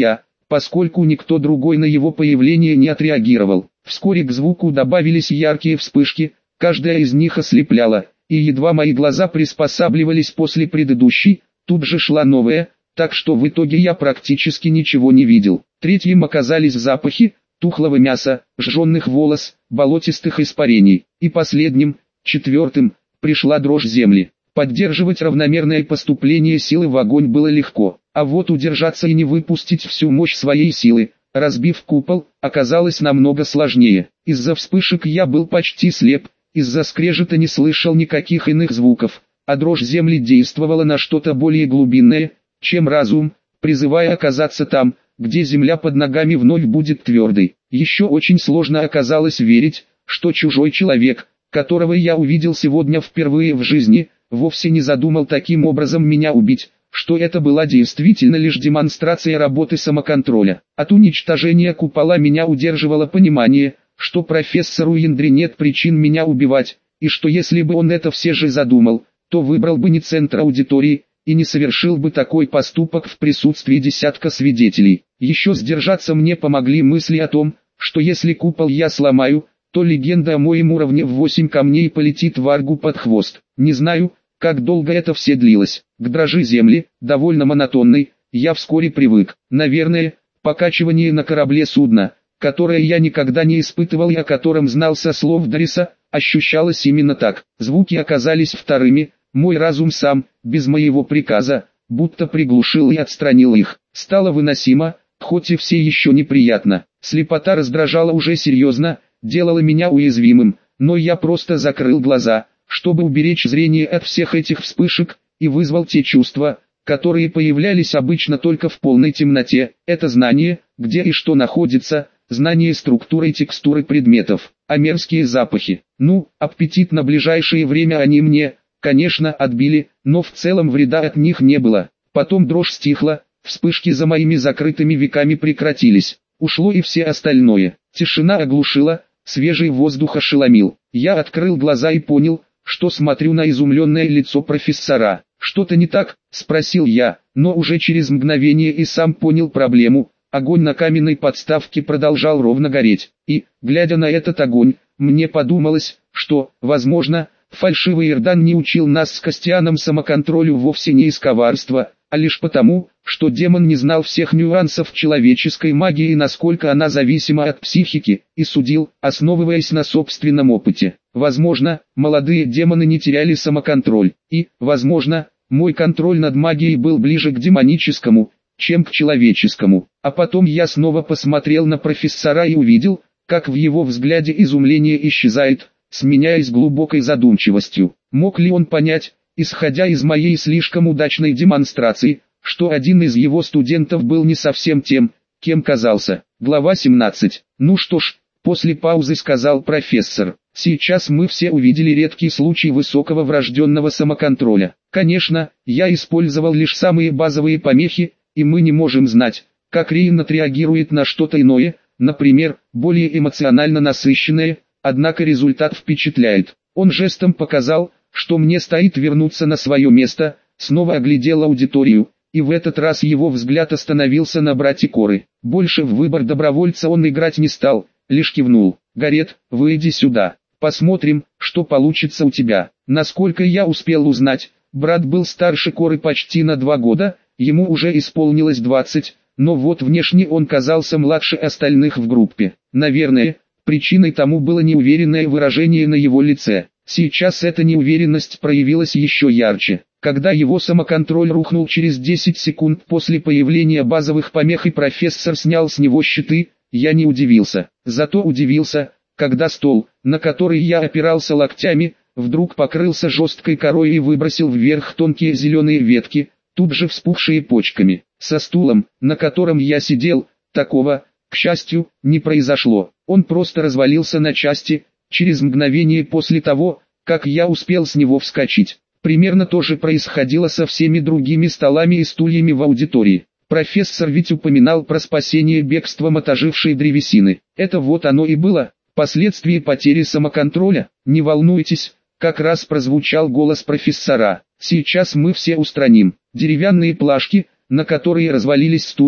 поскольку никто другой на его появление не отреагировал. Вскоре к звуку добавились яркие вспышки, каждая из них ослепляла, и едва мои глаза приспосабливались после предыдущей, тут же шла новая, так что в итоге я практически ничего не видел. Третьим оказались запахи тухлого мяса, сжженных волос, болотистых испарений. И последним, четвертым, пришла дрожь земли. Поддерживать равномерное поступление силы в огонь было легко, а вот удержаться и не выпустить всю мощь своей силы, разбив купол, оказалось намного сложнее. Из-за вспышек я был почти слеп, из-за скрежета не слышал никаких иных звуков, а дрожь земли действовала на что-то более глубинное, чем разум, призывая оказаться там, где земля под ногами вновь будет твердой. Еще очень сложно оказалось верить, что чужой человек, которого я увидел сегодня впервые в жизни, вовсе не задумал таким образом меня убить, что это была действительно лишь демонстрация работы самоконтроля. От уничтожения купола меня удерживало понимание, что профессору Яндри нет причин меня убивать, и что если бы он это все же задумал, то выбрал бы не центр аудитории, и не совершил бы такой поступок в присутствии десятка свидетелей. Еще сдержаться мне помогли мысли о том, что если купол я сломаю, то легенда о моем уровне в восемь камней полетит Варгу под хвост. Не знаю, как долго это все длилось. К дрожи земли, довольно монотонной, я вскоре привык. Наверное, покачивание на корабле судна, которое я никогда не испытывал и о котором знал со слов Дариса, ощущалось именно так. Звуки оказались вторыми. Мой разум сам, без моего приказа, будто приглушил и отстранил их. Стало выносимо, хоть и все еще неприятно. Слепота раздражала уже серьезно, делала меня уязвимым, но я просто закрыл глаза, чтобы уберечь зрение от всех этих вспышек, и вызвал те чувства, которые появлялись обычно только в полной темноте. Это знание, где и что находится, знание структуры и текстуры предметов, а мерзкие запахи. Ну, аппетит на ближайшее время они мне, конечно, отбили, но в целом вреда от них не было. Потом дрожь стихла, вспышки за моими закрытыми веками прекратились. Ушло и все остальное. Тишина оглушила, свежий воздух ошеломил. Я открыл глаза и понял, что смотрю на изумленное лицо профессора. «Что-то не так?» – спросил я, но уже через мгновение и сам понял проблему. Огонь на каменной подставке продолжал ровно гореть. И, глядя на этот огонь, мне подумалось, что, возможно, фальшивый Ирдан не учил нас с Костяном самоконтролю вовсе не из коварства, а лишь потому, что демон не знал всех нюансов человеческой магии и насколько она зависима от психики, и судил, основываясь на собственном опыте. Возможно, молодые демоны не теряли самоконтроль, и, возможно, мой контроль над магией был ближе к демоническому, чем к человеческому. А потом я снова посмотрел на профессора и увидел, как в его взгляде изумление исчезает, сменяясь глубокой задумчивостью. Мог ли он понять, исходя из моей слишком удачной демонстрации, что один из его студентов был не совсем тем, кем казался? Глава семнадцать. Ну что ж, после паузы сказал профессор, сейчас мы все увидели редкий случай высокого врожденного самоконтроля. Конечно, я использовал лишь самые базовые помехи, и мы не можем знать, как Рейн отреагирует на что-то иное, например, более эмоционально насыщенное, однако результат впечатляет. Он жестом показал, что мне стоит вернуться на свое место, снова оглядел аудиторию, и в этот раз его взгляд остановился на брате Коры. Больше в выбор добровольца он играть не стал, лишь кивнул. «Гарет, выйди сюда, посмотрим, что получится у тебя». Насколько я успел узнать, брат был старше Коры почти на два года, ему уже исполнилось двадцать, но вот внешне он казался младше остальных в группе. Наверное, причиной тому было неуверенное выражение на его лице. Сейчас эта неуверенность проявилась еще ярче. Когда его самоконтроль рухнул через десять секунд после появления базовых помех и профессор снял с него щиты, я не удивился. Зато удивился, когда стол, на который я опирался локтями, вдруг покрылся жесткой корой и выбросил вверх тонкие зеленые ветки, тут же вспухшие почками. Со стулом, на котором я сидел, такого, к счастью, не произошло. Он просто развалился на части, через мгновение после того, как я успел с него вскочить. Примерно то же происходило со всеми другими столами и стульями в аудитории. Профессор ведь упоминал про спасение бегством от ожившей древесины. Это вот оно и было, последствия потери самоконтроля. Не волнуйтесь, как раз прозвучал голос профессора. Сейчас мы все устраним. Деревянные плашки, на которые развалились стулья,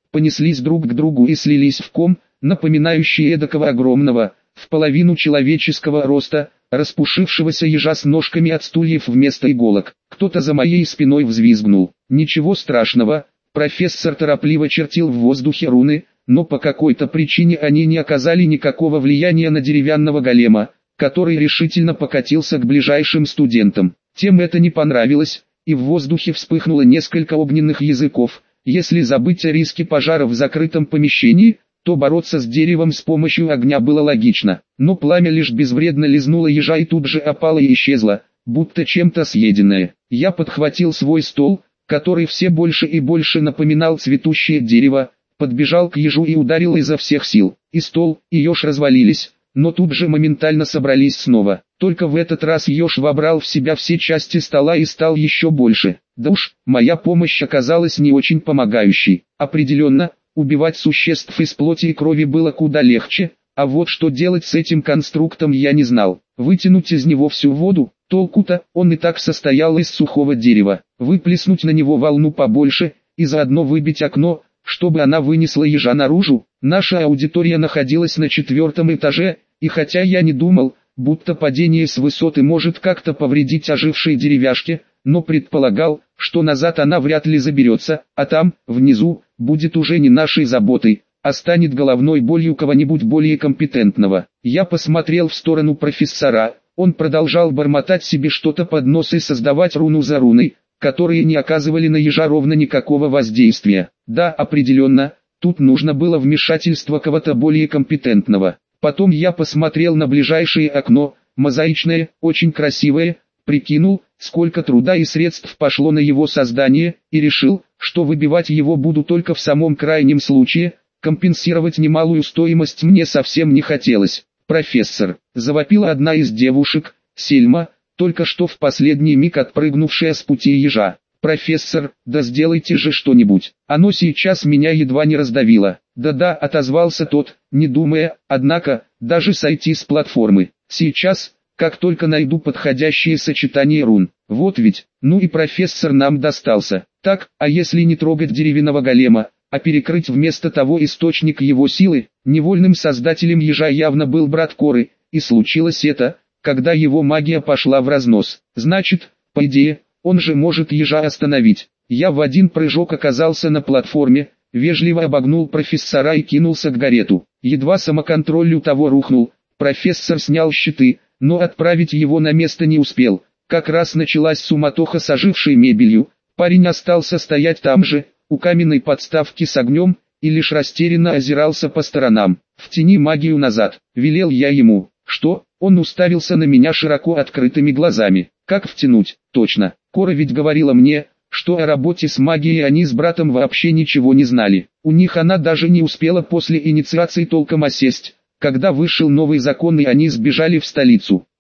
понеслись друг к другу и слились в ком, напоминающий эдакого огромного, в половину человеческого роста, распушившегося ежа с ножками от стульев вместо иголок. Кто-то за моей спиной взвизгнул. Ничего страшного, профессор торопливо чертил в воздухе руны, но по какой-то причине они не оказали никакого влияния на деревянного голема, который решительно покатился к ближайшим студентам. Тем это не понравилось, и в воздухе вспыхнуло несколько огненных языков. Если забыть о риске пожара в закрытом помещении, то бороться с деревом с помощью огня было логично. Но пламя лишь безвредно лизнуло ежа и тут же опало и исчезло, будто чем-то съеденное. Я подхватил свой стол, который все больше и больше напоминал цветущее дерево, подбежал к ежу и ударил изо всех сил. И стол, и еж развалились, но тут же моментально собрались снова. Только в этот раз еж вобрал в себя все части стола и стал еще больше. Да уж, моя помощь оказалась не очень помогающей. Определенно, убивать существ из плоти и крови было куда легче, а вот что делать с этим конструктом я не знал. Вытянуть из него всю воду, толку-то, он и так состоял из сухого дерева. Выплеснуть на него волну побольше, и заодно выбить окно, чтобы она вынесла ежа наружу. Наша аудитория находилась на четвертом этаже, и хотя я не думал, будто падение с высоты может как-то повредить ожившей деревяшке, но предполагал, что назад она вряд ли заберется, а там, внизу, будет уже не нашей заботой, а станет головной болью кого-нибудь более компетентного. Я посмотрел в сторону профессора, он продолжал бормотать себе что-то под нос и создавать руну за руной, которые не оказывали на ежа ровно никакого воздействия. Да, определенно, тут нужно было вмешательство кого-то более компетентного. Потом я посмотрел на ближайшее окно, мозаичное, очень красивое, прикинул, сколько труда и средств пошло на его создание, и решил, что выбивать его буду только в самом крайнем случае, компенсировать немалую стоимость мне совсем не хотелось. «Профессор», — завопила одна из девушек, Сельма, только что в последний миг отпрыгнувшая с пути ежа. «Профессор, да сделайте же что-нибудь, оно сейчас меня едва не раздавило». «Да-да», — отозвался тот, не думая, однако, даже сойти с платформы. «Сейчас, как только найду подходящее сочетание рун». Вот ведь, ну и профессор нам достался. Так, а если не трогать деревянного голема, а перекрыть вместо того источник его силы? Невольным создателем ежа явно был брат Коры, и случилось это, когда его магия пошла в разнос. Значит, по идее, он же может ежа остановить. Я в один прыжок оказался на платформе, вежливо обогнул профессора и кинулся к Гарету. Едва самоконтроль у того рухнул, профессор снял щиты, но отправить его на место не успел. Как раз началась суматоха с ожившей мебелью, парень остался стоять там же, у каменной подставки с огнем, и лишь растерянно озирался по сторонам. «Втяни магию назад», — велел я ему. «Что?» Он уставился на меня широко открытыми глазами. «Как втянуть?» «Точно, Кора ведь говорила мне, что о работе с магией они с братом вообще ничего не знали. У них она даже не успела после инициации толком осесть, когда вышел новый закон и они сбежали в столицу.